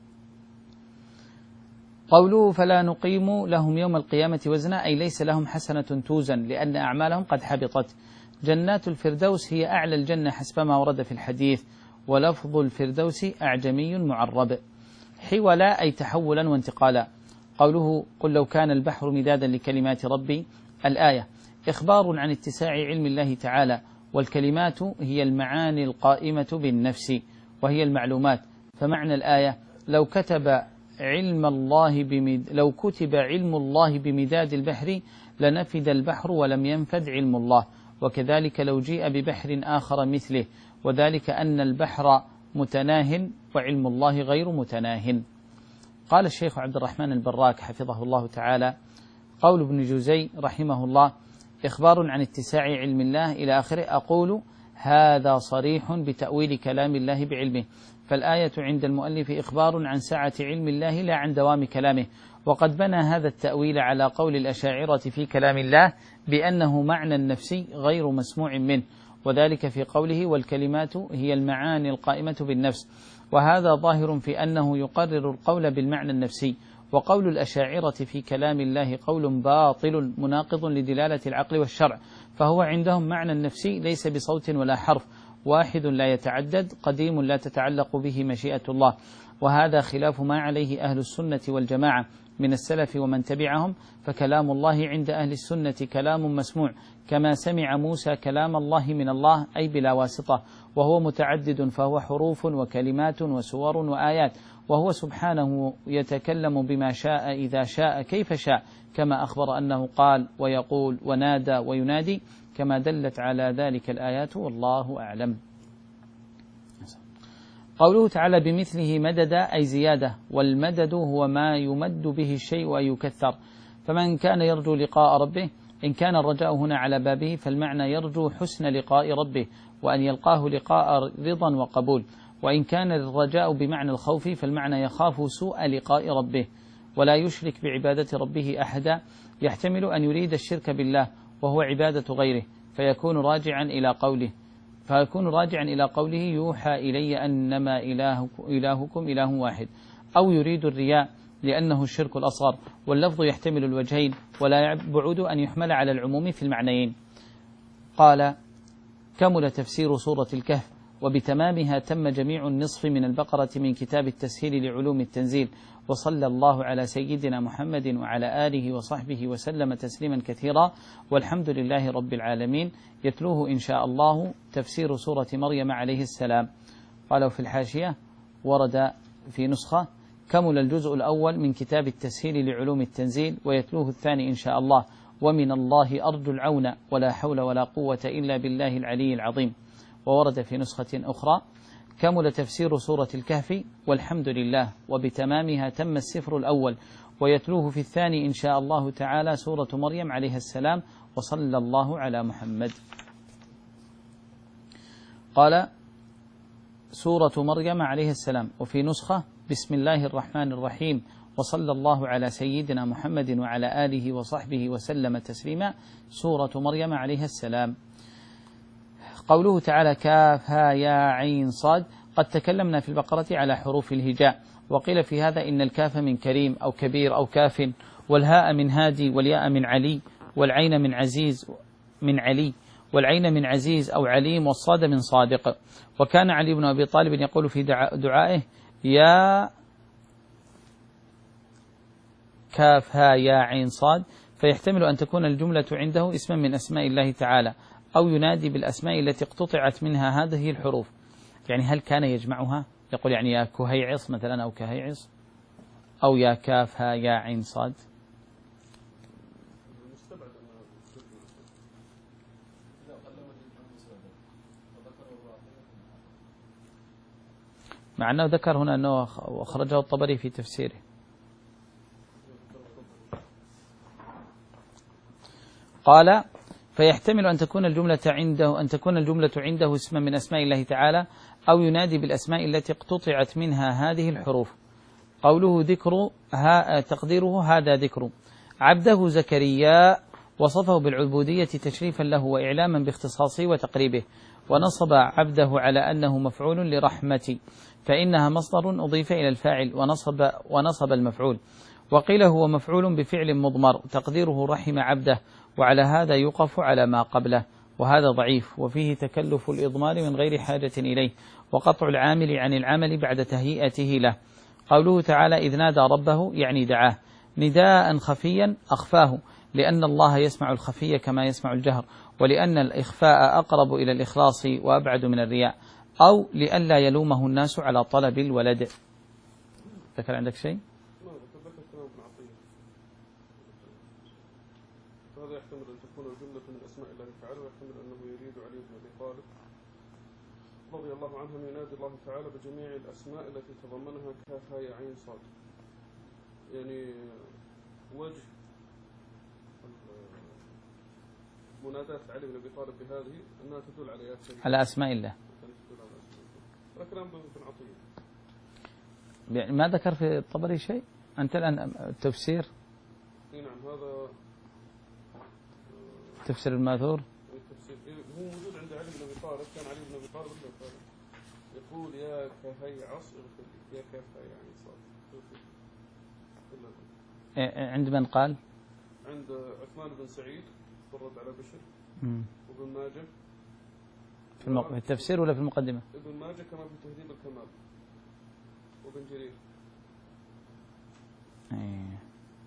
قوله فلا نقيم لهم يوم القيامة وزنا، أي ليس لهم حسنة توزن لأن أعمالهم قد حبطت. جنات الفردوس هي أعلى الجنة حسب ما ورد في الحديث، ولفظ الفردوس أعجمي معرب. حولا أي تحولا وانتقالا. قوله قل لو كان البحر مدادا لكلمات ربي، الآية إخبار عن اتساع علم الله تعالى، والكلمات هي المعاني القائمة بالنفس وهي المعلومات. فمعنى الآية لو كتب علم الله بمد... لو كتب علم الله بمداد البحر لنفد البحر ولم ينفد علم الله، وكذلك لو جيء ببحر آخر مثله، وذلك أن البحر متناه وعلم الله غير متناه. قال الشيخ عبد الرحمن البراك حفظه الله تعالى قول ابن جوزي رحمه الله إخبار عن اتساع علم الله إلى آخره، أقول هذا صريح بتأويل كلام الله بعلمه، فالآية عند المؤلف إخبار عن سعة علم الله لا عن دوام كلامه. وقد بنى هذا التأويل على قول الأشاعرة في كلام الله بأنه معنى نفسي غير مسموع منه، وذلك في قوله والكلمات هي المعاني القائمة بالنفس، وهذا ظاهر في أنه يقرر القول بالمعنى النفسي. وقول الأشاعرة في كلام الله قول باطل مناقض لدلالة العقل والشرع، فهو عندهم معنى نفسي ليس بصوت ولا حرف، واحد لا يتعدد، قديم لا تتعلق به مشيئة الله، وهذا خلاف ما عليه أهل السنة والجماعة من السلف ومن تبعهم. فكلام الله عند أهل السنة كلام مسموع، كما سمع موسى كلام الله من الله أي بلا واسطة، وهو متعدد، فهو حروف وكلمات وسور وآيات، وهو سبحانه يتكلم بما شاء إذا شاء كيف شاء، كما أخبر أنه قال ويقول ونادى وينادي، كما دلت على ذلك الآيات، والله أعلم. قوله تعالى بمثله مدد أي زيادة، والمدد هو ما يمد به الشيء ويكثر. فمن كان يرجو لقاء ربه، إن كان الرجاء هنا على بابه فالمعنى يرجو حسن لقاء ربه وأن يلقاه لقاء رضا وقبول، وإن كان الرجاء بمعنى الخوف فالمعنى يخاف سوء لقاء ربه ولا يشرك بعبادة ربه أحدا. يحتمل أن يريد الشرك بالله وهو عبادة غيره، فيكون راجعا إلى قوله فيكون راجعا إلى قوله يوحى إلي أنما إلهكم, إلهكم إله واحد، أو يريد الرياء لأنه الشرك الأصغر. واللفظ يحتمل الوجهين، ولا يبعد أن يحمل على العموم في المعنيين. قال كمل تفسير سورة الكهف، وبتمامها تم جميع النصف من البقرة من كتاب التسهيل لعلوم التنزيل. وصلى الله على سيدنا محمد وعلى آله وصحبه وسلم تسليما كثيرا، والحمد لله رب العالمين. يتلوه إن شاء الله تفسير سورة مريم عليه السلام. قالوا في الحاشية ورد في نسخة كمل الجزء الأول من كتاب التسهيل لعلوم التنزيل، ويتلوه الثاني إن شاء الله. ومن الله أرجو العون ولا حول ولا قوة إلا بالله العلي العظيم. وورد في نسخة أخرى كمل تفسير سورة الكهف والحمد لله، وبتمامها تم السفر الأول، ويتلوه في الثاني إن شاء الله تعالى سورة مريم عليها السلام، وصلى الله على محمد. قال سورة مريم عليه السلام، وفي نسخة بسم الله الرحمن الرحيم وصلى الله على سيدنا محمد وعلى آله وصحبه وسلم تسليما، سورة مريم عليها السلام. قوله تعالى كاف ها يا عين صاد، قد تكلمنا في البقرة على حروف الهجاء، وقيل في هذا إن الكاف من كريم أو كبير أو كاف، والهاء من هادي، والياء من علي، والعين من عزيز من علي، والعين من عزيز أو عليم، والصاد من صادق. وكان علي بن أبي طالب يقول في دعائه يا كاف ها يا عين صاد، فيحتمل أن تكون الجملة عنده اسما من أسماء الله تعالى، أو ينادي بالأسماء التي اقتطعت منها هذه الحروف. يعني هل كان يجمعها؟ يقول يعني يا كهيعص مثلا أو كهيعص، أو يا كاف ها يا عين صاد. مع أنه ذكر هنا أنه أخرجه الطبري في تفسيره. قال فيحتمل أن تكون الجملة عنده أن تكون الجملة عنده اسما من أسماء الله تعالى، أو ينادي بالأسماء التي اقتطعت منها هذه الحروف. قوله ذكر ها تقديره هذا ذكر عبده زكريا، وصفه بالعبودية تشريفا له وإعلاما باختصاصه وتقريبه، ونصب عبده على أنه مفعول لرحمة، فإنها مصدر أضيف إلى الفاعل ونصب, ونصب المفعول. وقيل هو مفعول بفعل مضمر تقديره رحم عبده، وعلى هذا يقف على ما قبله، وهذا ضعيف، وفيه تكلف الإضمار من غير حاجة إليه، وقطع العامل عن العمل بعد تهيئته له. قوله تعالى إذ نادى ربه يعني دعاه نداء خفيا أخفاه، لأن الله يسمع الخفي كما يسمع الجهر، ولأن الإخفاء أقرب إلى الإخلاص وأبعد من الرياء، أو لئلا يلومه الناس على طلب الولد. ذكر عندك شيء؟ هذا يحتمل أن تكون الجملة من أسماء الله تعالى، ويحتمل أنه يريد علي بن أبي طالب رضي الله عنه أن ينادي الله تعالى بجميع الأسماء التي تضمنها كاف ها يا عين صاد. يعني وجه مناداة علي بن أبي طالب بهذه أنها تدل على على أسماء الله. هذا كلام ابن عطية. يعني ما ذكر في الطبري شيء؟ أنت الآن التفسير؟ نعم هذا تفسير الماثور. التفسير هو موجود عند علي بن أبي طالب، كان علي بن أبي طالب يقول يا كهي عص اغفر لي، يا كهي يعني صاد. عند من قال؟ عند عثمان بن سعيد فرد على بشر، وابن ماجه في, المق... في التفسير ولا في المقدمة؟ ابن ماجه كما في تهذيب الكمال، وابن جرير. أيه.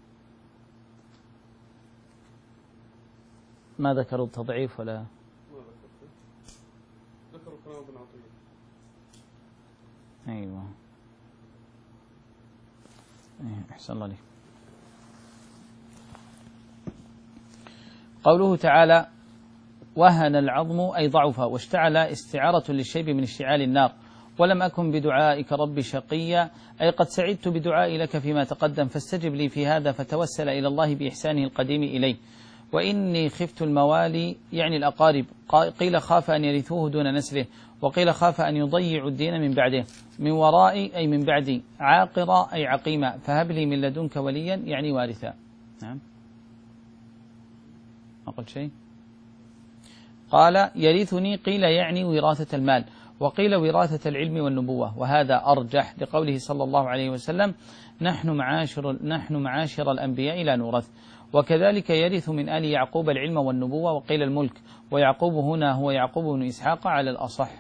ما ذكروا التضعيف ولا؟ ما ذكروا، ذكروا كلام ابن عطية. أيوة. أيه. أحسن الله لك. قوله تعالى وهن العظم أي ضعف، واشتعل استعارة للشيب من اشتعال النار. ولم أكن بدعائك رب شقيا، أي قد سعدت بدعائي لك فيما تقدم، فاستجب لي في هذا، فتوسل إلى الله بإحسانه القديم إليه. وإني خفت الموالي يعني الأقارب، قيل خاف أن يرثوه دون نسله، وقيل خاف أن يضيعوا الدين من بعده. من ورائي أي من بعدي، عاقرا أي عقيما، فهب لي من لدنك وليا يعني وارثا. نعم ما قلت شيء. قال يرثني، قيل يعني وراثة المال، وقيل وراثة العلم والنبوة، وهذا أرجح لقوله صلى الله عليه وسلم نحن معاشر, نحن معاشر الأنبياء لا نورث. وكذلك يرث من آل يعقوب العلم والنبوة، وقيل الملك، ويعقوب هنا هو يعقوب بن إسحاق على الأصح.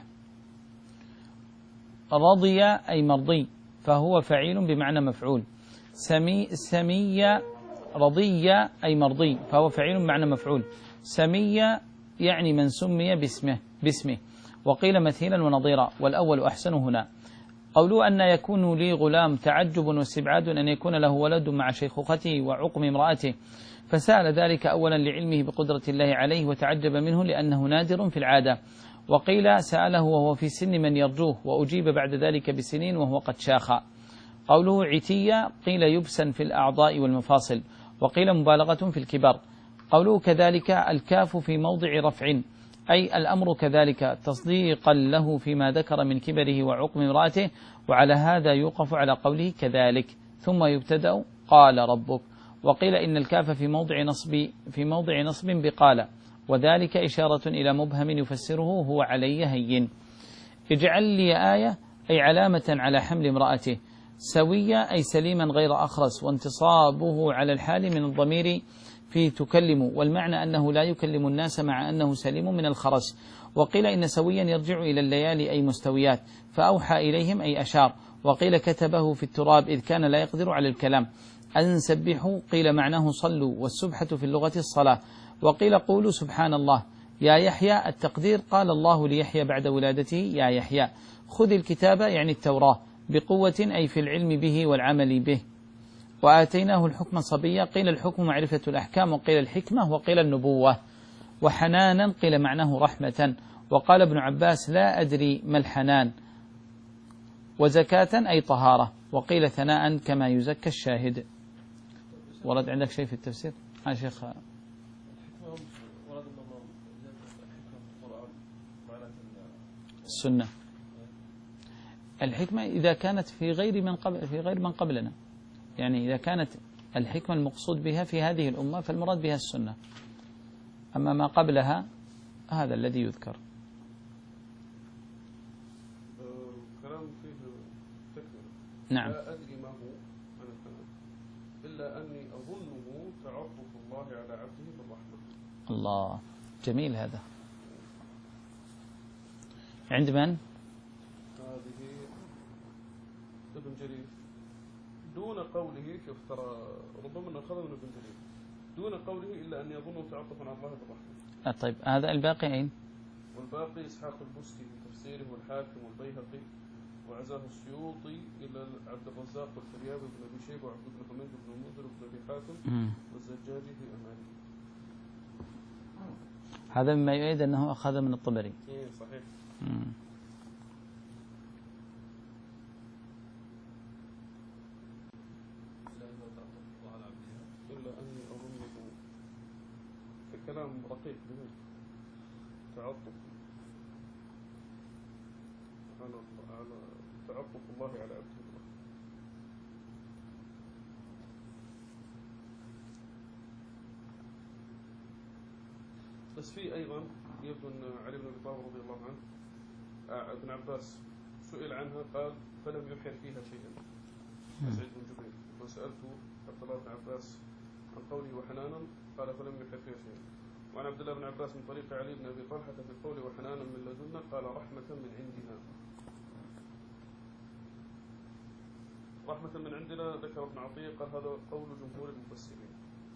رضي أي مرضي، فهو فعيل بمعنى مفعول. سمي, سمي رضي أي مرضي، فهو فعيل بمعنى مفعول. سمي يعني من سمي باسمه, باسمه وقيل مثيلا ونظيرا، والأول أحسن هنا. قولوا أن يكون لي غلام تعجب واستبعاد أن يكون له ولد مع شيخوخته وعقم امرأته، فسأل ذلك أولا لعلمه بقدرة الله عليه، وتعجب منه لأنه نادر في العادة، وقيل سأله وهو في سن من يرجوه، وأجيب بعد ذلك بسنين وهو قد شاخ. قوله عتية قيل يبسا في الأعضاء والمفاصل، وقيل مبالغة في الكبر. قوله كذلك الكاف في موضع رفع، أي الأمر كذلك تصديقا له فيما ذكر من كبره وعقم امرأته، وعلى هذا يوقف على قوله كذلك ثم يبتدأ قال ربك. وقيل إن الكاف في موضع نصب في موضع نصب بقال، وذلك إشارة إلى مبهم يفسره هو علي هين. اجعل لي آية أي علامة على حمل امرأته، سوية أي سليما غير أخرس، وانتصابه على الحال من الضمير في تكلم، والمعنى أنه لا يكلم الناس مع أنه سليم من الخرس. وقيل إن سويا يرجع إلى الليالي أي مستويات، فأوحى إليهم أي أشار. وقيل كتبه في التراب إذ كان لا يقدر على الكلام. أن سبحوا قيل معناه صلوا، والسبحة في اللغة الصلاة. وقيل قولوا سبحان الله. يا يحيى التقدير قال الله ليحيى بعد ولادته يا يحيى. خذ الكتاب يعني التوراة بقوة أي في العلم به والعمل به. وآتيناه الحكم صبيا، قيل الحكم معرفة الأحكام، وقيل الحكمة، وقيل النبوة. وحنانا قيل معناه رحمة. وقال ابن عباس لا أدري ما الحنان. وزكاة أي طهارة. وقيل ثناء كما يزكى الشاهد. ورد عندك شيء في التفسير؟ ها شيخ. السنة الحكمة إذا كانت في غير من قبل في غير من قبلنا، يعني إذا كانت الحكمة المقصود بها في هذه الأمة فالمراد بها السنة، أما ما قبلها هذا الذي يذكر. كلام فيه تكمل. نعم. لا أدري ما هو عن الكلام إلا أني أظنه تعرف الله على عبده بالرحمة. الله جميل هذا. عند من؟ هذه ابن جرير دون قوله، شوف ترى ربما أخذ من ابن جرير دون قوله إلا أن يظنه تعطفا على الله بالرحمة. آه طيب هذا الباقي أين؟ والباقي إسحاق البستي في تفسيره والحاكم والبيهقي، وعزاه السيوطي إلى عبد الرزاق والفريابي بن أبي شيبة وعبد بن حميد بن المنذر بن أبي حاتم والزجاجي في أمانه. هذا مما يؤيد أنه أخذ من الطبري. إيه صحيح. مم. إلا أني أظنه كلام رقيق به تعطف على على تعطف الله على عبده. بس في أيضا يبدو أن علي بن أبي طالب رضي الله عنه ابن عباس سئل عنها قال فلم يحر فيها شيئا. سعيد بن جبير وسألته عبد الله بن عباس عن قوله وحنانا قال فلم يحر فيها شيئا. وعن عبد الله بن عباس من طريق علي بن أبي طلحة في القول وحنانا من لدنا قال رحمة من عندنا. رحمة من عندنا ذكر ابن عطية قال هذا قول جمهور المفسرين.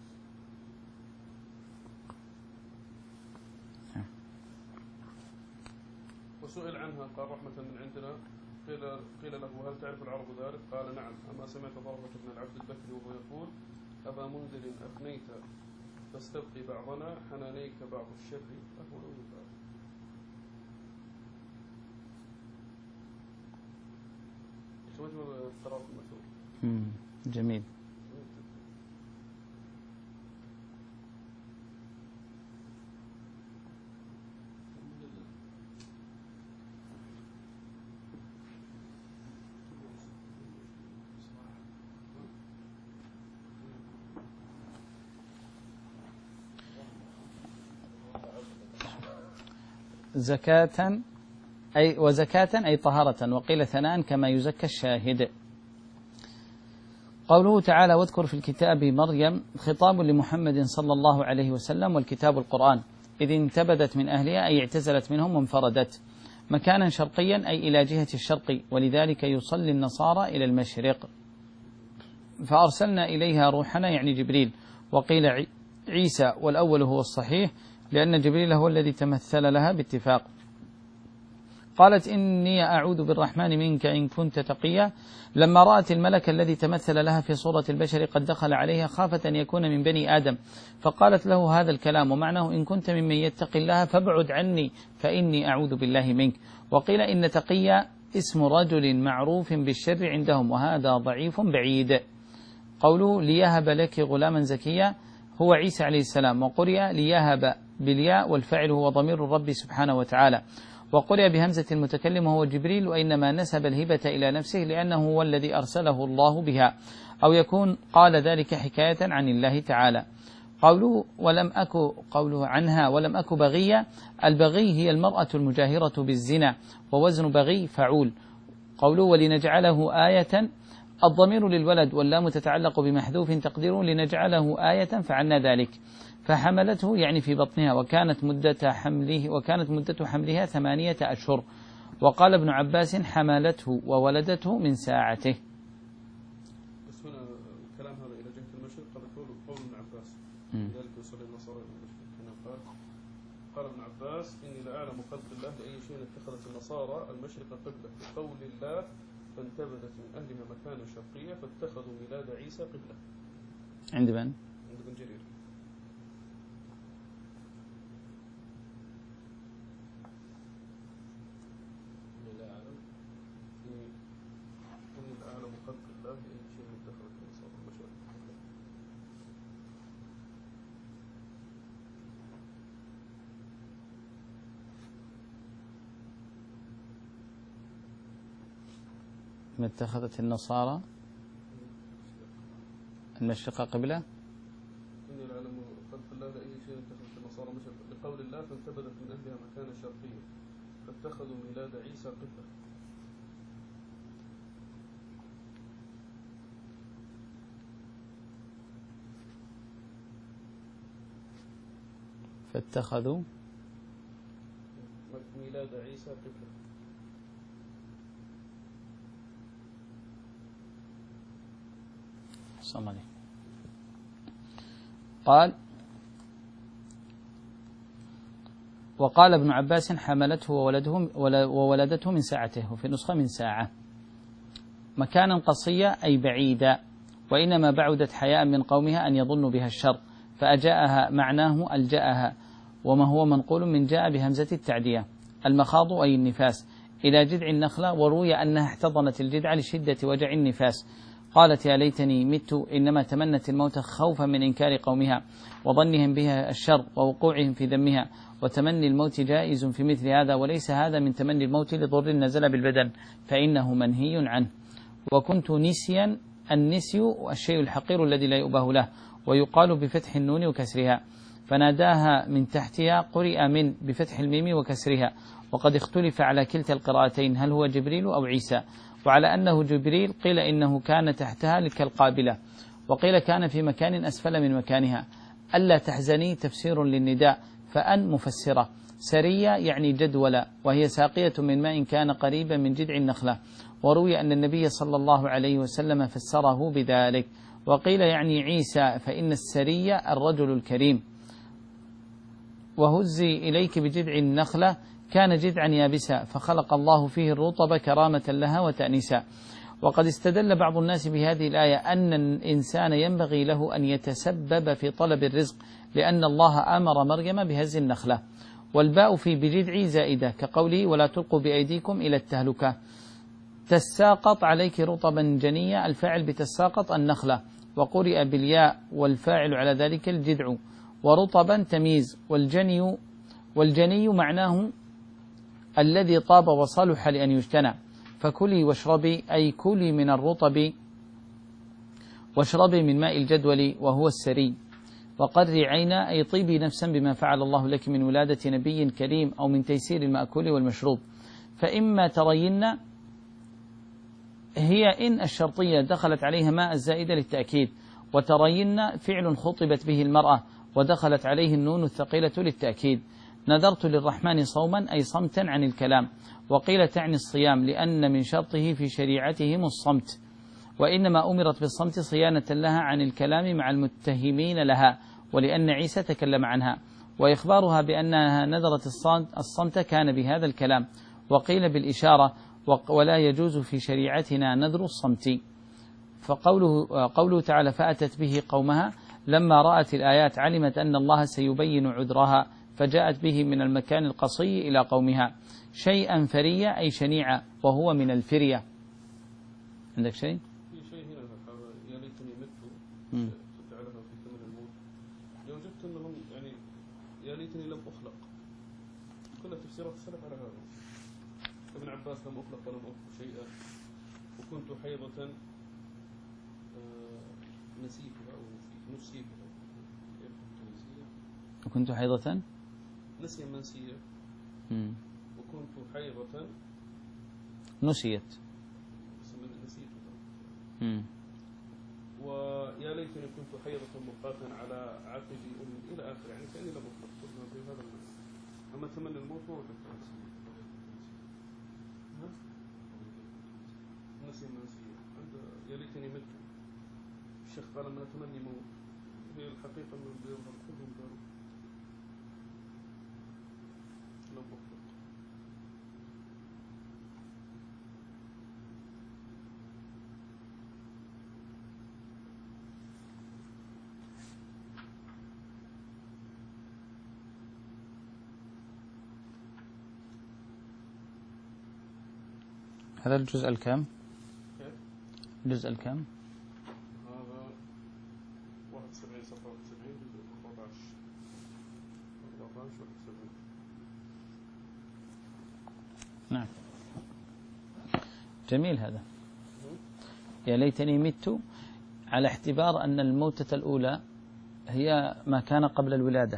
وسئل عنها قال رحمة من عندنا قيل, قيل له هل تعرف العرب ذلك؟ قال نعم. أما سمعت ضربة بن العبد البكري وهو يقول أبا منذر أفنيت فاستبقي بعضنا حنانيك بعض الشر فهو لو يفعل. شو وجه التراث المشهور؟ جميل. زكاة أي وزكاة أي طهارة. وقيل ثناء كما يزكى الشاهد. قوله تعالى واذكر في الكتاب مريم خطاب لمحمد صلى الله عليه وسلم، والكتاب القرآن، إذ انتبذت من أهلها أي اعتزلت منهم وانفردت مكانا شرقيا أي إلى جهة الشرق، ولذلك يصلي النصارى إلى المشرق. فأرسلنا إليها روحنا يعني جبريل. وقيل عيسى، والأول هو الصحيح لأن جبريل هو الذي تمثل لها باتفاق. قالت إني أعوذ بالرحمن منك إن كنت تقيا. لما رأت الملك الذي تمثل لها في صورة البشر قد دخل عليها خافت أن يكون من بني آدم، فقالت له هذا الكلام ومعناه إن كنت ممن يتقي الله فابعد عني فإني أعوذ بالله منك. وقيل إن تقيا اسم رجل معروف بالشر عندهم، وهذا ضعيف بعيد. قوله ليهب لك غلاما زكيا هو عيسى عليه السلام، وقرئ ليهب بالياء والفاعل هو ضمير الرب سبحانه وتعالى، وقرئ بهمزة المتكلم وهو جبريل، وإنما نسب الهبة إلى نفسه لأنه هو الذي أرسله الله بها، أو يكون قال ذلك حكاية عن الله تعالى. قوله ولم أكو قوله عنها ولم أكو بغية، البغي هي المرأة المجاهرة بالزنا، ووزن بغي فعول. قوله ولنجعله آية، الضمير للولد واللام تتعلق بمحذوف تقديره لنجعله آية فعلنا ذلك. فحملته يعني في بطنها، وكانت مدة حمله وكانت مدة حملها ثمانية أشهر. وقال ابن عباس حملته وولدته من ساعته. بس هنا الكلام هذا إلى جهة المشرق قد قول قول ابن عباس ذلك يصلي النصارى إلى المشرق. هنا قال قال ابن عباس إني لأعلم خلق الله لأي شيء اتخذت النصارى المشرق قبلة، بقول الله فانتبذت من أهلها مكانا شرقيا فاتخذوا ميلاد عيسى قبلة. عند من؟ عند ابن جرير. ما اتخذت النصارى المشرق قبلة. إني لأعلم خلق الله لأي شيء اتخذت النصارى مشرقا، لقول الله فانتبذت من أهلها مكانا شرقيا فاتخذوا ميلاد عيسى قبلة. فاتخذوا ميلاد عيسى قبلة. صمني. قال وقال ابن عباس حملته وولده وولدته من ساعته، وفي نسخة من ساعة. مكانا قصيا أي بعيدا، وإنما بعدت حياء من قومها أن يظنوا بها الشر، فأجاءها معناه ألجأها، وما هو منقول من جاء بهمزة التعدية. المخاض أي النفاس إلى جذع النخلة، وروي أنها احتضنت الجذع لشدة وجع النفاس. قالت يا ليتني مت، إنما تمنت الموت خوفا من إنكار قومها وظنهم بها الشر ووقوعهم في ذمها، وتمني الموت جائز في مثل هذا، وليس هذا من تمني الموت لضر نزل بالبدن فإنه منهي عنه. وكنت نسيا، النسي الشيء الحقير الذي لا يؤبه له، ويقال بفتح النون وكسرها. فناداها من تحتها، قرئ من بفتح الميم وكسرها، وقد اختلف على كلتا القراءتين هل هو جبريل أو عيسى، وعلى أنه جبريل قيل إنه كان تحتها كالقابلة، وقيل كان في مكان أسفل من مكانها. ألا تحزني تفسير للنداء، فأن مفسرة. سرية يعني جدولة، وهي ساقية من ماء كان قريبا من جذع النخلة، وروي أن النبي صلى الله عليه وسلم فسره بذلك. وقيل يعني عيسى، فإن السرية الرجل الكريم. وهزي إليك بجذع النخلة، كان جذعا يابسا فخلق الله فيه الرطب كرامة لها وتأنيسا. وقد استدل بعض الناس بهذه الآية أن الإنسان ينبغي له أن يتسبب في طلب الرزق، لأن الله أمر مريم بهز النخلة. والباء في بجذع زائدة، كقوله ولا تلقوا بأيديكم إلى التهلكة. تساقط عليك رطبا جنيا، الفاعل بتساقط النخلة، وقرئ بالياء والفاعل على ذلك الجذع. ورطبا تمييز، والجني والجني معناه الذي طاب وصلح لأن يجتنى. فكلي واشربي أي كلي من الرطب واشربي من ماء الجدول وهو السري. وقري عينا أي طيبي نفسا بما فعل الله لك من ولادة نبي كريم، أو من تيسير المأكول والمشروب. فإما ترين هي إن الشرطية دخلت عليها ماء الزائدة للتأكيد، وترين فعل خطبت به المرأة ودخلت عليه النون الثقيلة للتأكيد. نذرت للرحمن صوما أي صمتا عن الكلام، وقيل تعني الصيام لأن من شرطه في شريعتهم الصمت، وإنما أمرت بالصمت صيانة لها عن الكلام مع المتهمين لها، ولأن عيسى تكلم عنها. وإخبارها بأنها نذرت الصمت كان بهذا الكلام، وقيل بالإشارة ولا يجوز في شريعتنا نذر الصمت. فقوله قوله تعالى فأتت به قومها لما رأت الآيات علمت أن الله سيبين عذرها فجاءت به من المكان القصي إلى قومها شيئا فريا أي شنيعا وهو من الفرية. عندك شيء؟ في شيء هنا يا ليتني مت جعلها في ثمن الموت. لو وجدت أنهم يعني يا ليتني لم أخلق كل تفسيرات السلف على هذا. ابن عباس لم أخلق ولم أخلق شيئا وكنت حيضة نسيتها أو نسيتها وكنت حيضة نسيا منسية وكنت حيضة نسيت نسيتها ويا ليتني كنت حيضة ملقاة على عقبي أمي إلى آخر يعني كأني لم أخلق قلنا في هذا المعنى. أما تمني الموت ما وجدت نسيا منسية عند يا ليتني مت الشيخ قال من أتمني موت هي الحقيقة من بيظهر كلهم قالوا لم أخلق. هذا الجزء الكام؟ الجزء الكام؟ هذا واحد وسبعين صفحة واحد وسبعين جزء أربعة عشر أربعة عشر واحد وسبعين. نعم جميل هذا. يا ليتني مت على اعتبار أن الموتة الأولى هي ما كان قبل الولادة.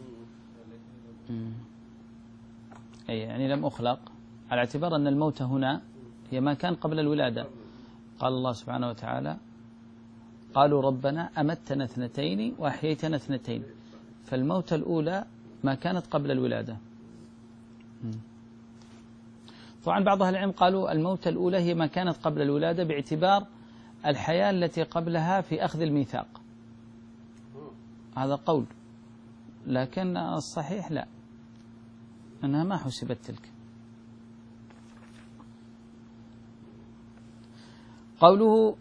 أي يعني لم أخلق على اعتبار أن الموت هنا هي ما كان قبل الولادة. قال الله سبحانه وتعالى قالوا ربنا أمتنا اثنتين وأحييتنا اثنتين فالموت الأولى ما كانت قبل الولادة. طبعا بعض أهل العلم قالوا الموت الأولى هي ما كانت قبل الولادة باعتبار الحياة التي قبلها في أخذ الميثاق. هذا قول لكن الصحيح لا أنها ما حسبت تلك. قوله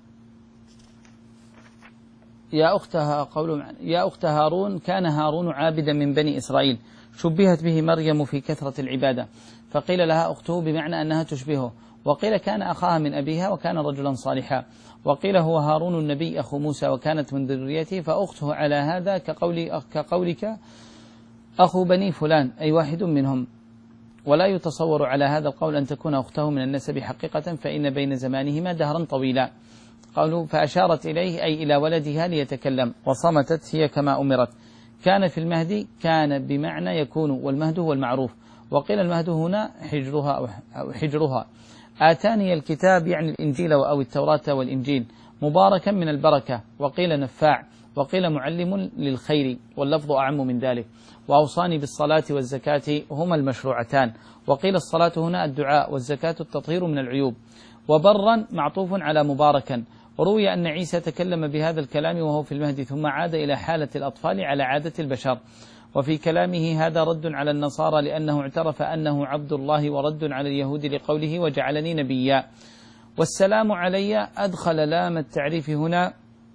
يا أختها قوله يا أخت هارون كان هارون عابدا من بني إسرائيل شبهت به مريم في كثرة العبادة فقيل لها أخته بمعنى أنها تشبهه وقيل كان أخاها من أبيها وكان رجلا صالحا وقيل هو هارون النبي أخو موسى وكانت من ذريته فأخته على هذا كقول كقولك أخو بني فلان أي واحد منهم. ولا يتصور على هذا القول أن تكون أخته من النسب حقيقة فإن بين زمانهما دهرا طويلا. قالوا فأشارت إليه أي إلى ولدها ليتكلم وصمتت هي كما أمرت. كان في المهدي كان بمعنى يكون والمهد هو المعروف وقيل المهد هنا حجرها أو حجرها. آتاني الكتاب يعني الإنجيل أو التوراة والإنجيل مباركا من البركة وقيل نفاع وقيل معلم للخير واللفظ أعم من ذلك. وأوصاني بالصلاة والزكاة هما المشروعتان وقيل الصلاة هنا الدعاء والزكاة التطهير من العيوب. وبرا معطوف على مباركا. وروي أن عيسى تكلم بهذا الكلام وهو في المهدي ثم عاد إلى حالة الأطفال على عادة البشر. وفي كلامه هذا رد على النصارى لأنه اعترف أنه عبد الله ورد على اليهود لقوله وجعلني نبيا. والسلام علي أدخل لام التعريف هنا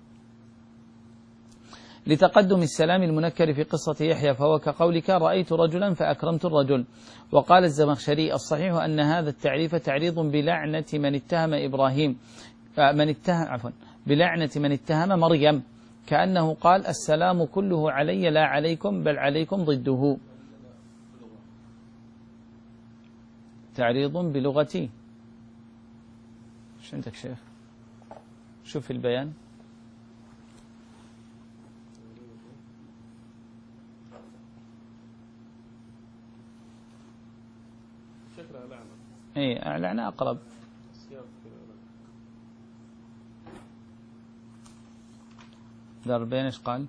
لتقدم السلام المنكر في قصة يحيى فهو كقولك رأيت رجلا فأكرمت الرجل. وقال الزمخشري الصحيح أن هذا التعريف تعريض بلعنة من اتهم إبراهيم من اتهم عفوا بلعنة من اتهم مريم كأنه قال السلام كله علي لا عليكم بل عليكم ضده. تعريض بلغتي. شو عندك شيخ؟ شوف البيان. شكلها لعنة. اي لعنة أقرب. ضربين ايش قال؟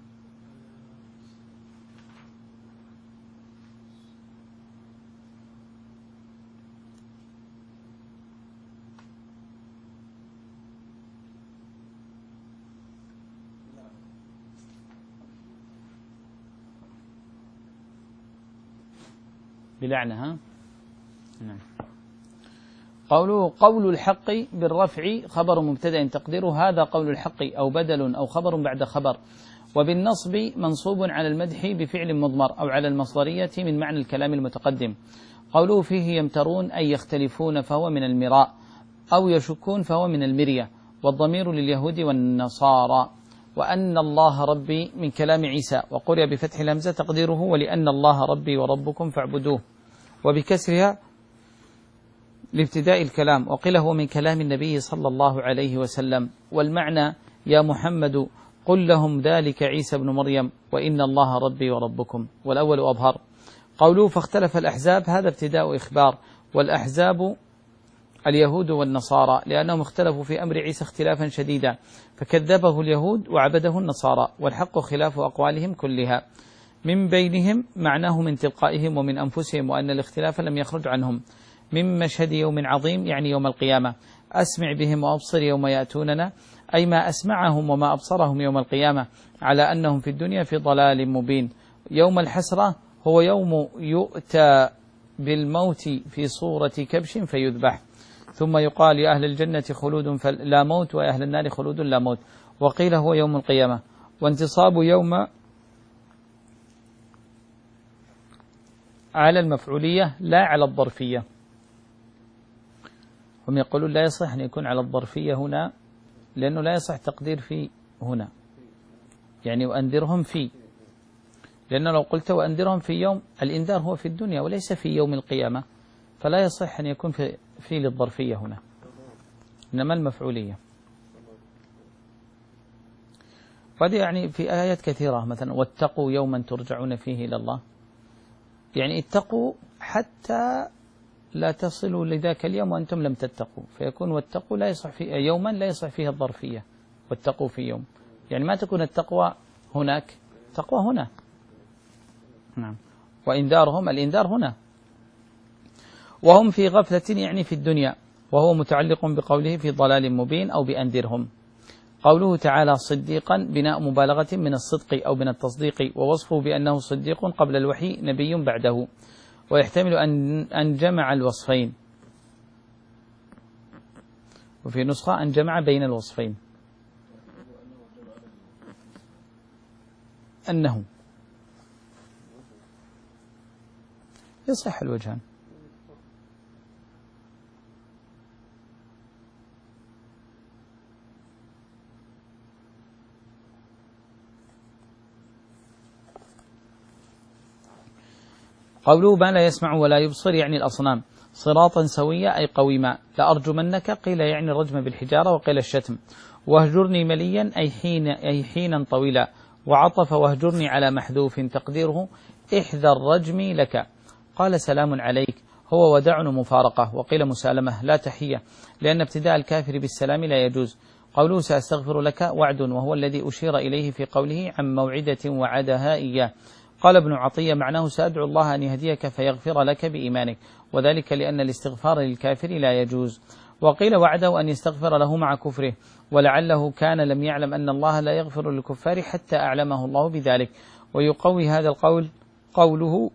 بلعنة ها؟ نعم. قوله قول الحق بالرفع خبر مبتدأ تقديره هذا قول الحق أو بدل أو خبر بعد خبر، وبالنصب منصوب على المدح بفعل مضمر أو على المصدرية من معنى الكلام المتقدم. قوله فيه يمترون أي يختلفون فهو من المراء، أو يشكون فهو من المرية، والضمير لليهود والنصارى. وأن الله ربي من كلام عيسى، وقرئ بفتح الهمزة تقديره ولأن الله ربي وربكم فاعبدوه، وبكسرها لابتداء الكلام، وقيل هو من كلام النبي صلى الله عليه وسلم. والمعنى يا محمد قل لهم ذلك عيسى بن مريم وإن الله ربي وربكم، والأول أظهر. قوله فاختلف الأحزاب هذا ابتداء إخبار، والأحزاب اليهود والنصارى لأنهم اختلفوا في أمر عيسى اختلافا شديدا، فكذبه اليهود وعبده النصارى، والحق خلاف أقوالهم كلها. من بينهم معناه من تلقائهم ومن أنفسهم، وأن الاختلاف لم يخرج عنهم. من مشهد يوم عظيم يعني يوم القيامة، أسمع بهم وأبصر يوم يأتوننا، أي ما أسمعهم وما أبصرهم يوم القيامة، على أنهم في الدنيا في ضلال مبين. يوم الحسرة هو يوم يؤتى بالموت في صورة كبش فيذبح، ثم يقال يا أهل الجنة خلود لا موت ويا أهل النار خلود لا موت، وقيل هو يوم القيامة. وانتصاب يوم على المفعولية لا على الظرفية، هم يقولون لا يصح أن يكون على الظرفية هنا لأنه لا يصح تقدير في هنا، يعني وأنذرهم في، لأنه لو قلت وأنذرهم في يوم، الإنذار هو في الدنيا وليس في يوم القيامة، فلا يصح أن يكون في, في للظرفية هنا، إنما المفعولية. وهذه يعني في آيات كثيرة، مثلا واتقوا يوما ترجعون فيه إلى الله، يعني اتقوا حتى لا تصلوا لذاك اليوم وأنتم لم تتقوا، فيكون واتقوا لا يصح فيه يوما لا يصح فيها الظرفية، واتقوا في يوم، يعني ما تكون التقوى هناك، تقوى هنا. نعم. وإنذارهم الإنذار هنا. وهم في غفلة يعني في الدنيا، وهو متعلق بقوله في ضلال مبين أو بأنذرهم. قوله تعالى صديقا بناء مبالغة من الصدق أو من التصديق، ووصفه بأنه صديق قبل الوحي نبي بعده، ويحتمل أن أن جمع الوصفين، وفي نسخة أن جمع بين الوصفين، أنه يصح الوجهان. قوله ما لا يسمع ولا يبصر يعني الأصنام، صراطا سويا أي قويما، لأرجمنك قيل يعني الرجم بالحجارة، وقيل الشتم. واهجرني مليا أي حين أي حينا طويلا، وعطف واهجرني على محذوف تقديره احذر رجمي لك. قال سلام عليك هو وداع مفارقة، وقيل مسالمة لا تحية، لأن ابتداء الكافر بالسلام لا يجوز. قوله سأستغفر لك وعد، وهو الذي أشير إليه في قوله عن موعدة وعدها إياه. قال ابن عطية معناه سأدعو الله أن يهديك فيغفر لك بإيمانك، وذلك لأن الاستغفار للكافر لا يجوز. وقيل وعده أن يستغفر له مع كفره، ولعله كان لم يعلم أن الله لا يغفر للكفار حتى أعلمه الله بذلك. ويقوي هذا القول قوله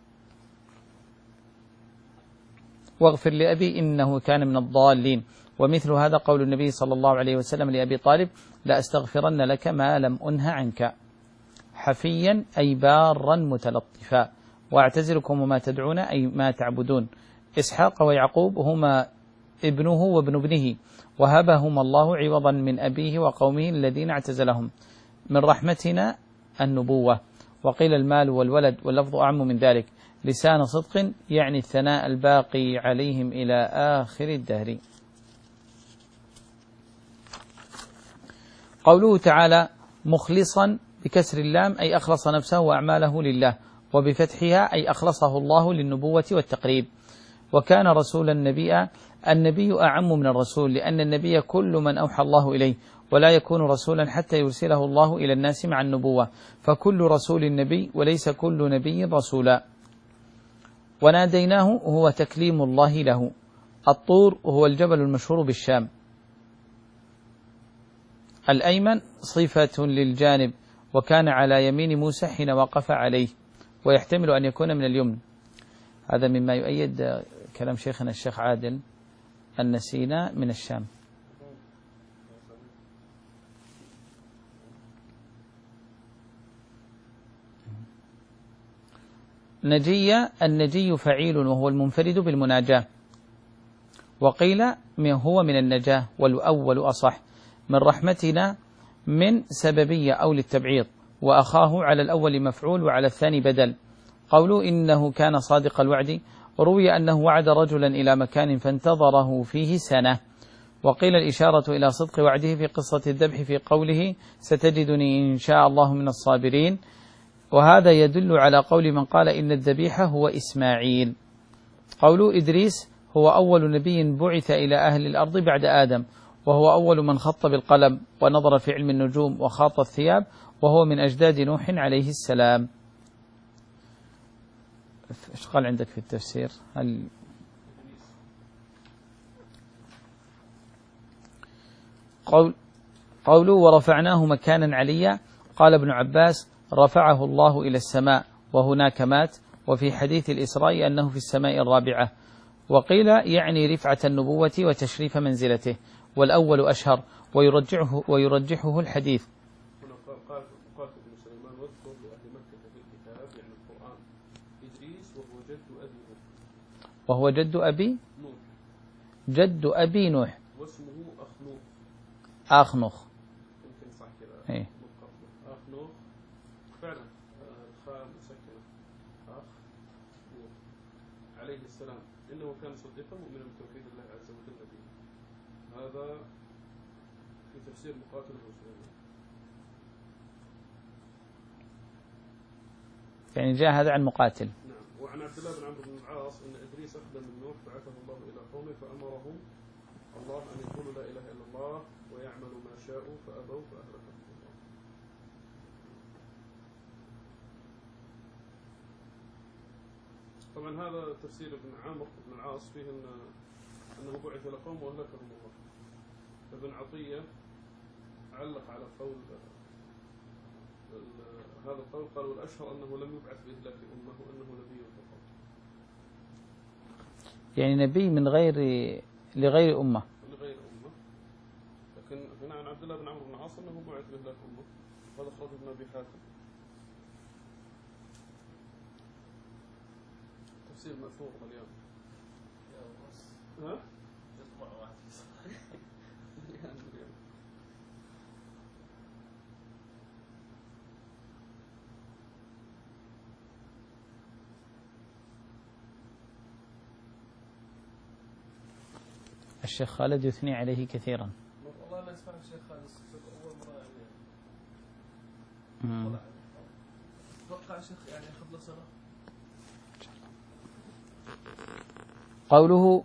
واغفر لأبي إنه كان من الضالين، ومثل هذا قول النبي صلى الله عليه وسلم لأبي طالب لا أستغفرن لك ما لم أنه عنك، حفيا أي بارا متلطفا، واعتزلكم وما تدعون أي ما تعبدون. إسحاق ويعقوب هما ابنه وابن ابنه، وهبهما الله عوضا من أبيه وقومه الذين اعتزلهم. من رحمتنا النبوة. وقيل المال والولد، واللفظ أعم من ذلك. لسان صدق يعني الثناء الباقي عليهم إلى آخر الدهر. قوله تعالى مخلصا بكسر اللام أي أخلص نفسه وأعماله لله، وبفتحها أي أخلصه الله للنبوة والتقريب. وكان رسولا نبيا، النبي أعم من الرسول، لأن النبي كل من أوحى الله إليه، ولا يكون رسولا حتى يرسله الله إلى الناس مع النبوة، فكل رسول نبي وليس كل نبي رسولا. وناديناه هو تكليم الله له. الطور هو الجبل المشهور بالشام. الأيمن صفة للجانب، وكان على يمين موسى حين وقف عليه، ويحتمل أن يكون من اليمن. هذا مما يؤيد كلام شيخنا الشيخ عادل النسينا من الشام. نجية، النجي فعيل وهو المنفرد بالمناجاة، وقيل هو من النجاة، والأول أصح، من رحمتنا من سببية أو للتبعيض، وأخاه على الأول مفعول وعلى الثاني بدل. قولوا إنه كان صادق الوعد، روي أنه وعد رجلا إلى مكان فانتظره فيه سنة، وقيل الإشارة إلى صدق وعده في قصة الذبح في قوله ستجدني إن شاء الله من الصابرين، وهذا يدل على قول من قال إن الذبيح هو إسماعيل. قولوا إدريس هو أول نبي بعث إلى أهل الأرض بعد آدم، وهو أول من خط بالقلم ونظر في علم النجوم وخاط الثياب، وهو من أجداد نوح عليه السلام. إيش قال عندك في التفسير؟ هل قول قولوا ورفعناه مكانا عليا، قال ابن عباس رفعه الله إلى السماء وهناك مات، وفي حديث الإسراء أنه في السماء الرابعة، وقيل يعني رفعة النبوة وتشريف منزلته، والأول أشهر ويرجحه, ويرجحه الحديث. هنا قال مقاتل بن سليمان واذكر لأهل مكة في الكتاب يعني القرآن إدريس وهو جد أبي نوح، وهو جد أبي نوح جد أبي نوح، واسمه أخنوخ آخنوخ، يمكن صح كذا إيه. أخنوخ فعلا الخاء مسكنة أخ نوح عليه السلام، إنه كان صديقا مؤمنا بتوحيد الله عز وجل به. هذا في تفسير مقاتل بن سليمان. يعني جاء هذا عن مقاتل. نعم. وعن عبد الله بن عمرو بن العاص أن إدريس أقدم من نوح بعثه الله إلى قومه فأمرهم الله أن يقولوا لا إله إلا الله ويعملوا ما شاءوا فأبوا فأهلكهم الله. طبعا هذا تفسير ابن عمرو بن العاص فيه أن أنه بعث إلى قوم وأهلكهم الله. ابن عطية علق على قول هذا القول، قال والأشهر أنه لم يبعث بإهلاك أمه وأنه نبي فقط. يعني نبي من غير لغير أمة. لغير أمة. لكن هنا عن عبد الله بن عمرو بن العاص أنه بعث بإهلاك أمه. هذا أخرجه ابن أبي حاتم. تفسير مأثور مليان. ها؟ يطمع واحد. الشيخ خالد يثني عليه كثيرا. والله ما يسمع الشيخ خالد أول مرة يعني. أتوقع شيخ يعني قبل سنة. قوله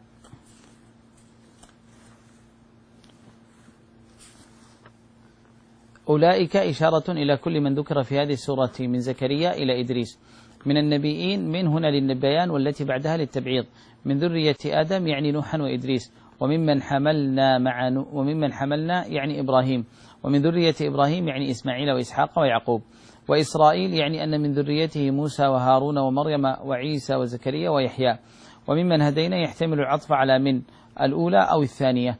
أولئك إشارة إلى كل من ذكر في هذه السورة من زكريا إلى إدريس من النبيين، من هنا للبيان والتي بعدها للتبعيض، من ذرية آدم يعني نوحا وإدريس، وممن حملنا مع نو وممن حملنا يعني إبراهيم، ومن ذرية إبراهيم يعني إسماعيل وإسحاق ويعقوب، وإسرائيل يعني أن من ذريته موسى وهارون ومريم وعيسى وزكريا ويحيى، وممن هدينا يحتمل العطف على من الأولى أو الثانية،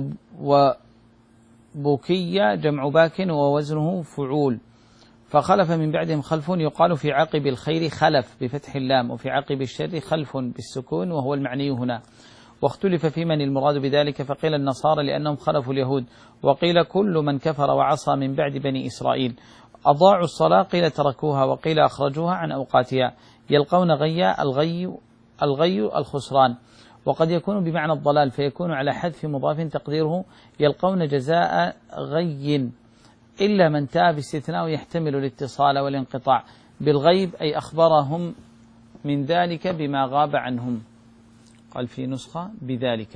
وبوكية جمع باك ووزنه فعول. فخلف من بعدهم خلف يقال في عقب الخير خلف بفتح اللام، وفي عقب الشر خلف بالسكون وهو المعني هنا. واختلف في من المراد بذلك، فقيل النصارى لأنهم خلفوا اليهود، وقيل كل من كفر وعصى من بعد بني إسرائيل. أضاعوا الصلاة قيل تركوها، وقيل أخرجوها عن أوقاتها. يلقون غيا الغي الغي الخسران، وقد يكون بمعنى الضلال فيكون على حذف مضاف تقديره يلقون جزاء غي، إلا من تاب باستثناء يحتمل الاتصال والانقطاع بالغيب، أي أخبرهم من ذلك بما غاب عنهم. قال في نسخة بذلك.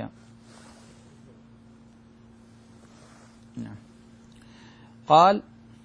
نعم. قال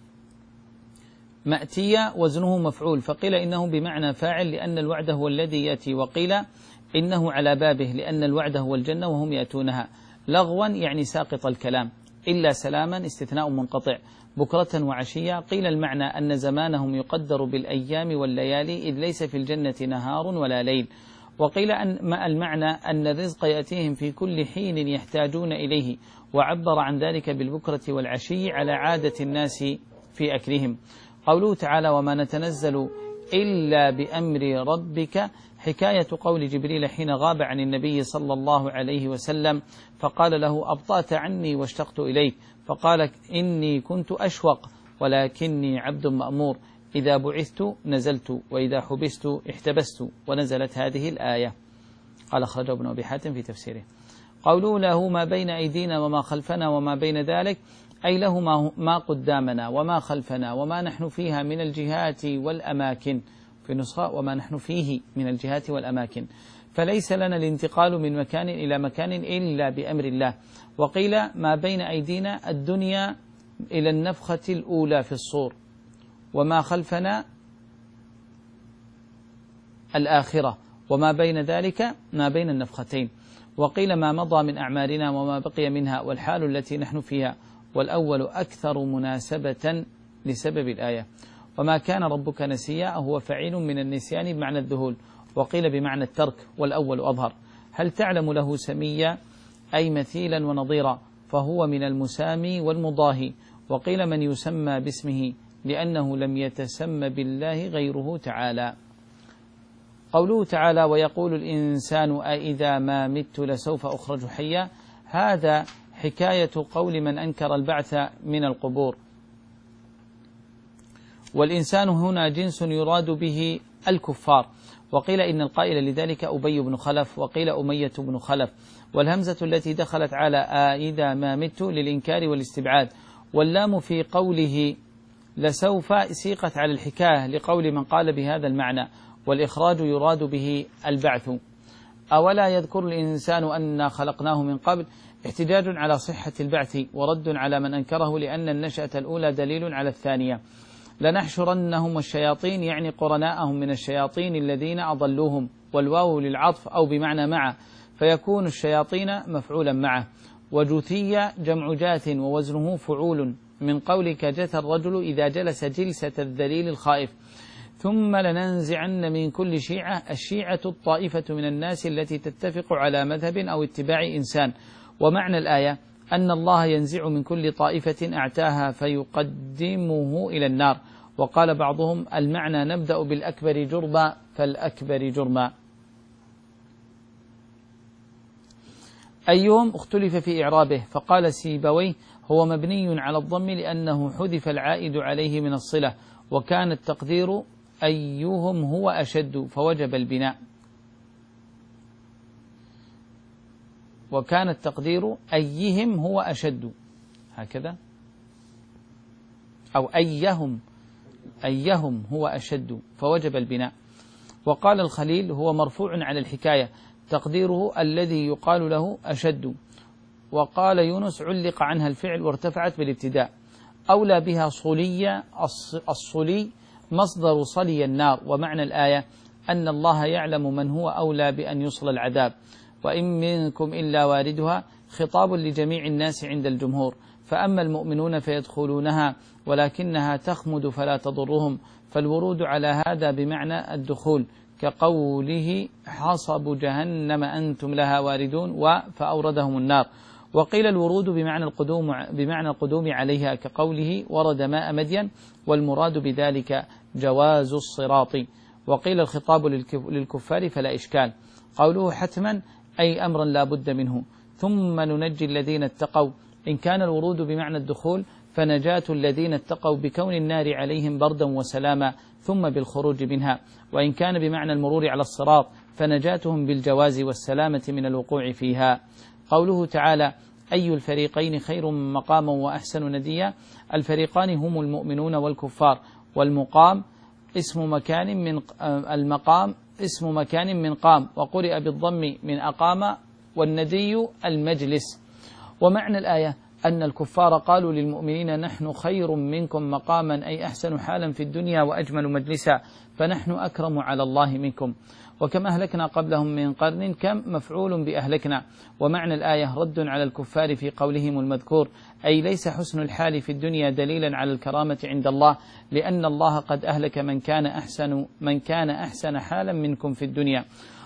مأتية وزنه مفعول، فقيل إنه بمعنى فاعل لأن الوعد هو الذي يأتي، وقيل إنه على بابه لأن الوعد هو الجنة وهم يأتونها. لغوا يعني ساقط الكلام، إلا سلاما استثناء منقطع، بكرة وعشية. قيل المعنى أن زمانهم يقدر بالأيام والليالي، إذ ليس في الجنة نهار ولا ليل، وقيل أن المعنى أن الرزق يأتيهم في كل حين يحتاجون إليه، وعبر عن ذلك بالبكرة والعشي على عادة الناس في أكلهم. قوله تعالى وما نتنزل إلا بأمر ربك حكاية قول جبريل حين غاب عن النبي صلى الله عليه وسلم فقال له أبطأت عني واشتقت إليك، فقال إني كنت أشوق ولكني عبد مأمور، إذا بعثت نزلت وإذا حبست احتبست، ونزلت هذه الآية. قال أخرجه ابن أبي حاتم في تفسيره. قوله له ما بين أيدينا وما خلفنا وما بين ذلك، أي له ما قدامنا وما خلفنا وما نحن فيها من الجهات والأماكن، في نسخة وما نحن فيه من الجهات والأماكن، فليس لنا الانتقال من مكان إلى مكان إلا بأمر الله. وقيل ما بين أيدينا الدنيا إلى النفخة الأولى في الصور، وما خلفنا الآخرة، وما بين ذلك ما بين النفختين. وقيل ما مضى من أعمارنا وما بقي منها والحال التي نحن فيها، والأول أكثر مناسبة لسبب الآية. وما كان ربك نسيا هو فعيل من النسيان بمعنى الذهول، وقيل بمعنى الترك، والأول أظهر. هل تعلم له سميا أي مثيلا ونظيرا، فهو من المسامي والمضاهي. وقيل من يسمى باسمه لأنه لم يتسم بالله غيره تعالى. قوله تعالى ويقول الإنسان أإذا ما مت لسوف أخرج حيا، هذا حكاية قول من أنكر البعث من القبور. والإنسان هنا جنس يراد به الكفار، وقيل إن القائل لذلك أبي بن خلف، وقيل أمية بن خلف، والهمزة التي دخلت على أإذا ما مت للإنكار والاستبعاد، واللام في قوله لسوف سيقت على الحكاية لقول من قال بهذا المعنى، والإخراج يراد به البعث. أولا يذكر الإنسان أنا خلقناه من قبل، احتجاج على صحة البعث ورد على من أنكره، لأن النشأة الأولى دليل على الثانية. لنحشرنهم والشياطين يعني قرناءهم من الشياطين الذين أضلوهم، والواو للعطف أو بمعنى مع، فيكون الشياطين مفعولا معه. وجثية جمع جاث ووزنه فعول، من قولك جثى الرجل إذا جلس جلسة الذليل الخائف. ثم لننزعن من كل شيعة، الشيعة الطائفة من الناس التي تتفق على مذهب أو اتباع إنسان. ومعنى الآية أن الله ينزع من كل طائفة أعتاها فيقدمه إلى النار. وقال بعضهم المعنى نبدأ بالأكبر جرما فالأكبر جرما. أيهم اختلف في إعرابه، فقال سيبويه هو مبني على الضم لأنه حذف العائد عليه من الصلة، وكان التقدير أيهم هو أشد فوجب البناء. وكان التقدير أيهم هو أشد، هكذا، أو أيهم أيهم هو أشد فوجب البناء. وقال الخليل هو مرفوع على الحكاية، تقديره الذي يقال له أشد. وقال يونس علق عنها الفعل وارتفعت بالابتداء. أولى بها صلية، الصلي مصدر صلي النار. ومعنى الآية أن الله يعلم من هو أولى بأن يصل العذاب. وإن منكم إلا واردها خطاب لجميع الناس عند الجمهور، فأما المؤمنون فيدخلونها ولكنها تخمد فلا تضرهم، فالورود على هذا بمعنى الدخول، كقوله حصب جهنم أنتم لها واردون وفأوردهم النار. وقيل الورود بمعنى القدوم بمعنى القدوم عليها، كقوله ورد ماء مدين، والمراد بذلك جواز الصراط. وقيل الخطاب للكفار فلا إشكال. قوله حتما أي أمرا لا بد منه. ثم ننجي الذين اتقوا، إن كان الورود بمعنى الدخول فنجاة الذين اتقوا بكون النار عليهم بردا وسلاما ثم بالخروج منها، وإن كان بمعنى المرور على الصراط فنجاتهم بالجواز والسلامة من الوقوع فيها. قوله تعالى أي الفريقين خير مقاما وأحسن نديا، الفريقان هم المؤمنون والكفار، والمقام اسم مكان من المقام اسم مكان من قام، وقرئ بالضم من أقام، والندي المجلس. ومعنى الآية أن الكفار قالوا للمؤمنين نحن خير منكم مقاما أي أحسن حالا في الدنيا وأجمل مجلسا، فنحن أكرم على الله منكم. وكم أهلكنا قبلهم من قرن كم مفعول بأهلكنا. ومعنى الآية رد على الكفار في قولهم المذكور، أي ليس حسن الحال في الدنيا دليلا على الكرامة عند الله، لأن الله قد أهلك من كان أحسن من كان أحسن حالا منكم في الدنيا.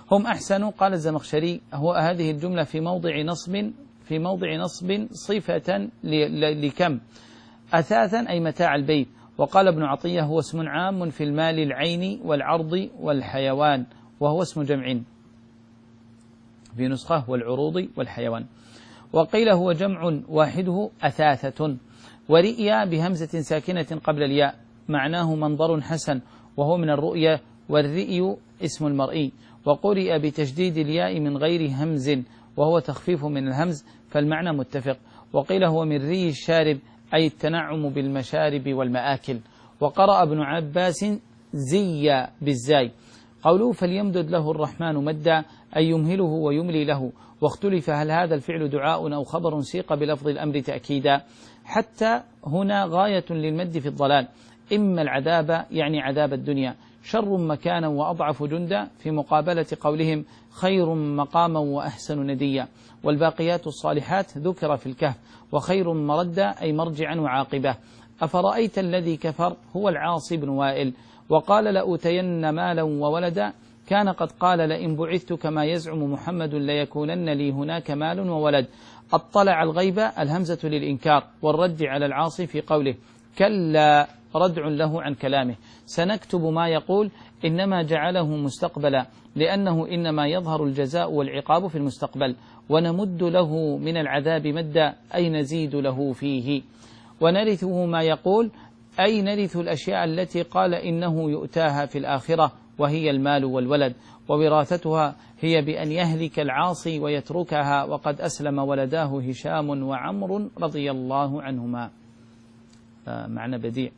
هم أحسنوا. قال الزمخشري هو هذه الجملة في موضع نصب في موضع نصب صفة لكم أثاثا أي متاع البيت. وقال ابن عطية هو اسم عام في المال العين والعرض والحيوان، وهو اسم جمع في نسخة والعروض والحيوان. وقيل هو جمع واحده أثاثة. ورئيا بهمزة ساكنة قبل الياء معناه منظر حسن، وهو من الرؤية، والرئي اسم المرئي. وقرئ بتشديد الياء من غير همز، وهو تخفيف من الهمز، فالمعنى متفق. وقيل هو من ري الشارب أي التنعم بالمشارب والمآكل. وقرأ ابن عباس زي بالزاي. قوله فليمدد له الرحمن مدا أي يمهله ويملي له. واختلف هل هذا الفعل دعاء أو خبر سيق بلفظ الأمر تأكيدا، حتى هنا غاية للمد في الضلال، إما العذاب يعني عذاب الدنيا، شر مكانا وأضعف جندا، في مقابلة قولهم خير مقاما وأحسن نديا. والباقيات الصالحات ذكر في الكهف، وخير مردا أي مرجعا وعاقبة. أفرأيت الذي كفر هو العاص بن وائل. وقال لأوتين مالا وولدا، كان قد قال لئن بعثت كما يزعم محمد ليكونن لي هناك مال وولد. اطلع الغيب الهمزة للإنكار والرد على العاصي في قوله كلا ردع له عن كلامه. سنكتب ما يقول إنما جعله مستقبلا، لأنه إنما يظهر الجزاء والعقاب في المستقبل. ونمد له من العذاب مدا أي نزيد له فيه. ونرثه ما يقول أي نرث الأشياء التي قال إنه يؤتاها في الآخرة، وهي المال والولد. ووراثتها هي بأن يهلك العاصي ويتركها، وقد أسلم ولداه هشام وعمر رضي الله عنهما. آه معنى بديع،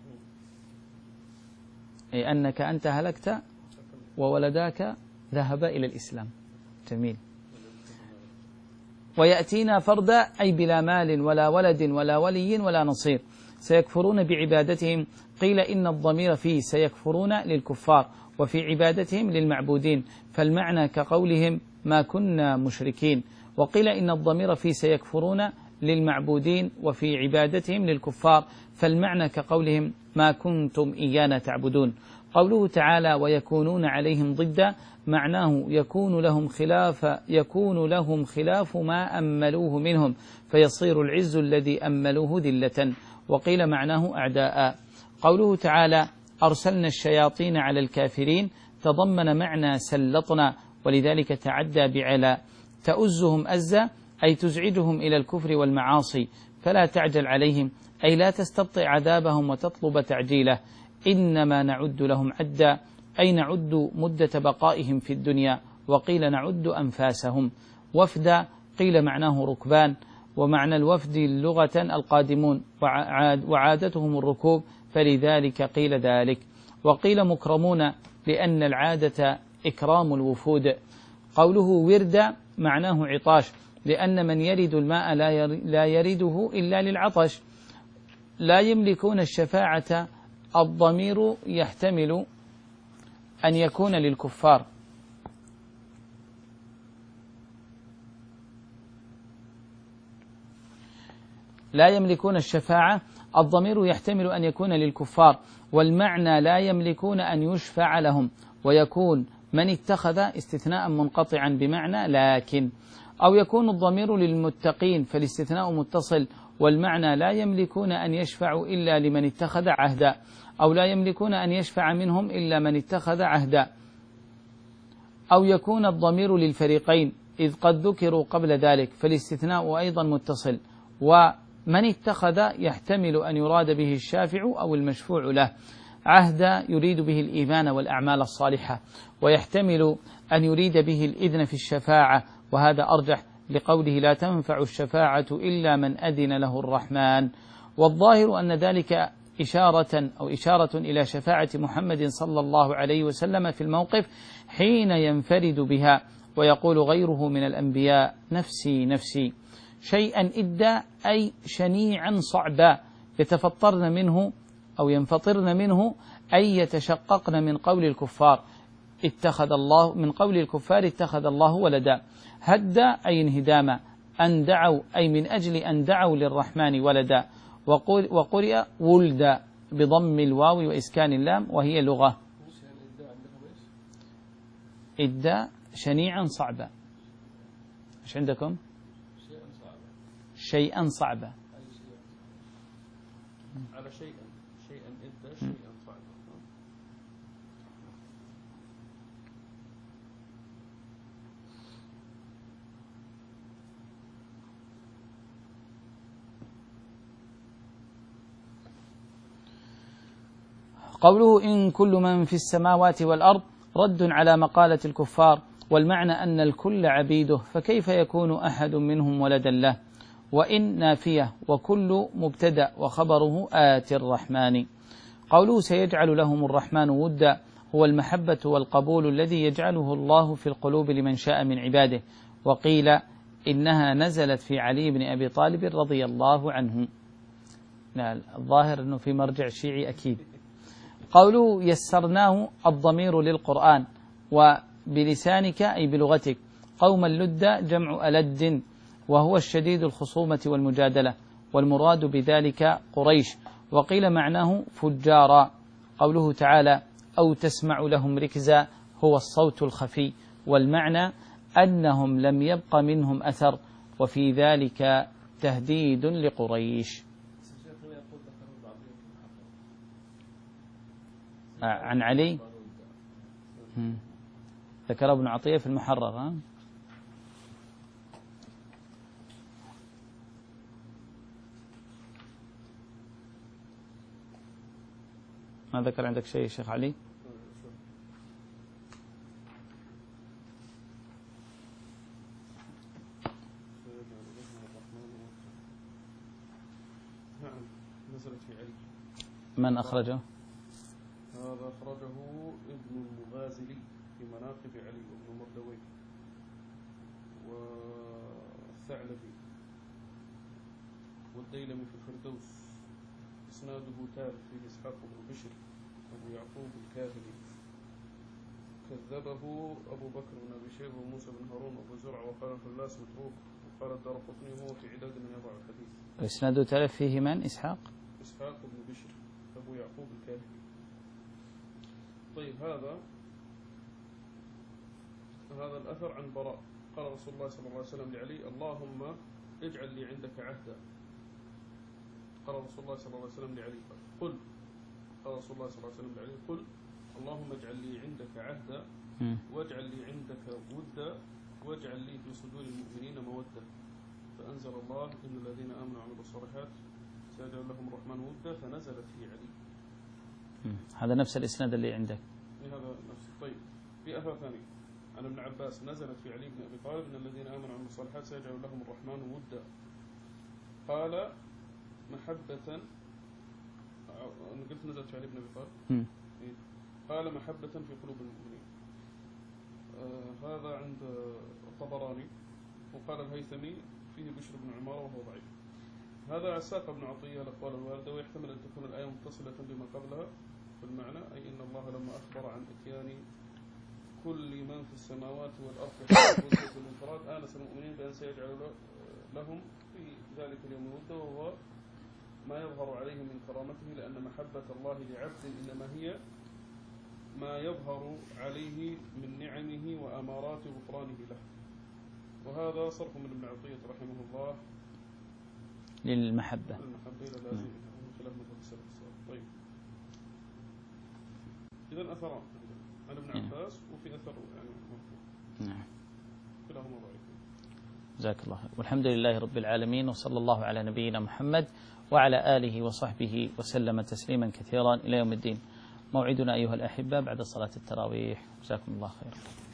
أي أنك أنت هلكت وولداك ذهب إلى الإسلام. جميل. ويأتينا فردا أي بلا مال ولا ولد ولا ولي ولا نصير. سيكفرون بعبادتهم، قيل إن الضمير فيه سيكفرون للكفار، وفي عبادتهم للمعبودين، فالمعنى كقولهم ما كنا مشركين. وقيل إن الضمير فيه سيكفرون للمعبودين، وفي عبادتهم للكفار، فالمعنى كقولهم ما كنتم إيانا تعبدون. قوله تعالى ويكونون عليهم ضدا معناه يكون لهم خلاف يكون لهم خلاف ما أملوه منهم، فيصير العز الذي أملوه ذلة. وقيل معناه أعداء. قوله تعالى أرسلنا الشياطين على الكافرين تضمن معنى سلطنا، ولذلك تعدى بعلى. تؤزهم أزا أي تزعجهم إلى الكفر والمعاصي، فلا تعجل عليهم أي لا تستبطئ عذابهم وتطلب تعجيله. إنما نعد لهم عدا أي نعد مدة بقائهم في الدنيا. وقيل نعد أنفاسهم. وفدا قيل معناه ركبان، ومعنى الوفد لغة القادمون، وعادتهم الركوب، فلذلك قيل ذلك. وقيل مكرمون لأن العادة إكرام الوفود. قوله ورد معناه عطاش، لأن من يرد الماء لا يرده إلا للعطش. لا يملكون الشفاعة الضمير يحتمل أن يكون للكفار، لا يملكون الشفاعة الضمير يحتمل أن يكون للكفار، والمعنى لا يملكون أن يشفع لهم، ويكون من اتخذ استثناء منقطعا بمعنى لكن. أو يكون الضمير للمتقين فالاستثناء متصل، والمعنى لا يملكون أن يشفعوا إلا لمن اتخذ عهدا، أو لا يملكون أن يشفع منهم إلا من اتخذ عهدا. أو يكون الضمير للفريقين إذ قد ذكروا قبل ذلك، فالاستثناء أيضا متصل. ومن اتخذ يحتمل أن يراد به الشافع أو المشفوع له. عهدا يريد به الإيمان والأعمال الصالحة، ويحتمل أن يريد به الإذن في الشفاعة، وهذا أرجح لقوله لا تنفع الشفاعة إلا من أذن له الرحمن. والظاهر أن ذلك إشارة أو إشارة إلى شفاعة محمد صلى الله عليه وسلم في الموقف حين ينفرد بها، ويقول غيره من الأنبياء نفسي نفسي. شيئا إدى أي شنيعا صعبا يتفطرن منه أو ينفطرن منه أي يتشققن من قول الكفار اتخذ الله من قول الكفار اتخذ الله ولدا. هد أي انهداما. أن دعوا أي من أجل أن دعوا للرحمن ولدا. وقرئ ولد بضم الواو وإسكان اللام، وهي لغة. إدى شنيعا صعبا. ايش عندكم؟ شيئا صعبا. شيئا صعبا. على شيئا شيئا إذا شيئا صعبا. قوله إن كل من في السماوات والأرض رد على مقالة الكفار، والمعنى أن الكل عبيده، فكيف يكون أحد منهم ولدا له؟ وإن نافية، وكل مبتدأ وخبره آت الرحمن. قوله سيجعل لهم الرحمن ودا هو المحبة والقبول الذي يجعله الله في القلوب لمن شاء من عباده. وقيل إنها نزلت في علي بن أبي طالب رضي الله عنه. لا الظاهر أنه في مرجع شيعي أكيد. قوله يسرناه الضمير للقرآن وبلسانك أي بلغتك. قوم اللد جمع ألد، وهو الشديد الخصومة والمجادلة، والمراد بذلك قريش. وقيل معناه فجارا. قوله تعالى أو تسمع لهم ركزا هو الصوت الخفي، والمعنى أنهم لم يبق منهم أثر، وفي ذلك تهديد لقريش. عن علي ذكر ابن عطية في المحرر. ما ذكر عندك شيء شيخ علي؟ نعم نزلت في علي. من أخرجه؟ هذا أخرجه ابن المغازلي في مناقب علي وابن مردوي والثعلبي والديلمي في الفردوس. إسناده تارك فيه إسحاق بن بشر أبو يعقوب الكاهلي. كذبه أبو بكر بن أبي شيبة وموسى بن هارون وأبو زرع وقال الفلاس متروك، وقال الدارقطني هو في عداد من يضع الحديث. إسناده تارك فيه من؟ إسحاق إسحاق بن بشر أبو يعقوب الكاهلي. طيب هذا هذا الأثر عن براء قال رسول الله صلى الله عليه وسلم لعلي اللهم اجعل لي عندك عهدا. قال رسول الله صلى الله عليه وسلم لعلي قل قال رسول الله صلى الله عليه وسلم لعلي قل اللهم اجعل لي عندك عهدا واجعل لي عندك ودا واجعل لي في صدور المؤمنين مودة. فأنزل الله إن الذين آمنوا وعملوا الصالحات سيجعل لهم الرحمن ودا، فنزلت في علي. هذا نفس الإسناد اللي عندك. هذا نفس. طيب في أثر ثاني عن ابن عباس نزلت في علي بن أبي طالب إن الذين آمنوا وعملوا الصالحات سيجعل لهم الرحمن ودا. قال محبة، أنا قلت نزلت في علي بن أبي طالب. قال محبة في قلوب المؤمنين. آه هذا عند الطبراني. وقال الهيثمي فيه بشر بن عمارة وهو ضعيف. هذا ساق ابن عطية الأقوال الواردة، ويحتمل أن تكون الآية متصلة بما قبلها في المعنى، أي إن الله لما أخبر عن إتيان كل من في السماوات والأرض في الانفراد آنس المؤمنين بأن سيجعل لهم في ذلك اليوم الودة، وهو ما يظهر عليه من كرامته، لأن محبة الله لعبد إنما هي ما يظهر عليه من نعمه وأمارات غفرانه له. وهذا صرف من ابن عطية رحمه الله للمحبة. المحبة إلى لازم خلاف مذهب السلف الصالح. طيب إذن أثران عن ابن عباس وفي أثر يعني مرفوع. نعم. كلاهما ضعيف. جزاك الله خير. والحمد لله رب العالمين، وصلى الله على نبينا محمد وعلى آله وصحبه وسلم تسليما كثيرا إلى يوم الدين. موعدنا أيها الأحبة بعد صلاة التراويح. جزاكم الله خير.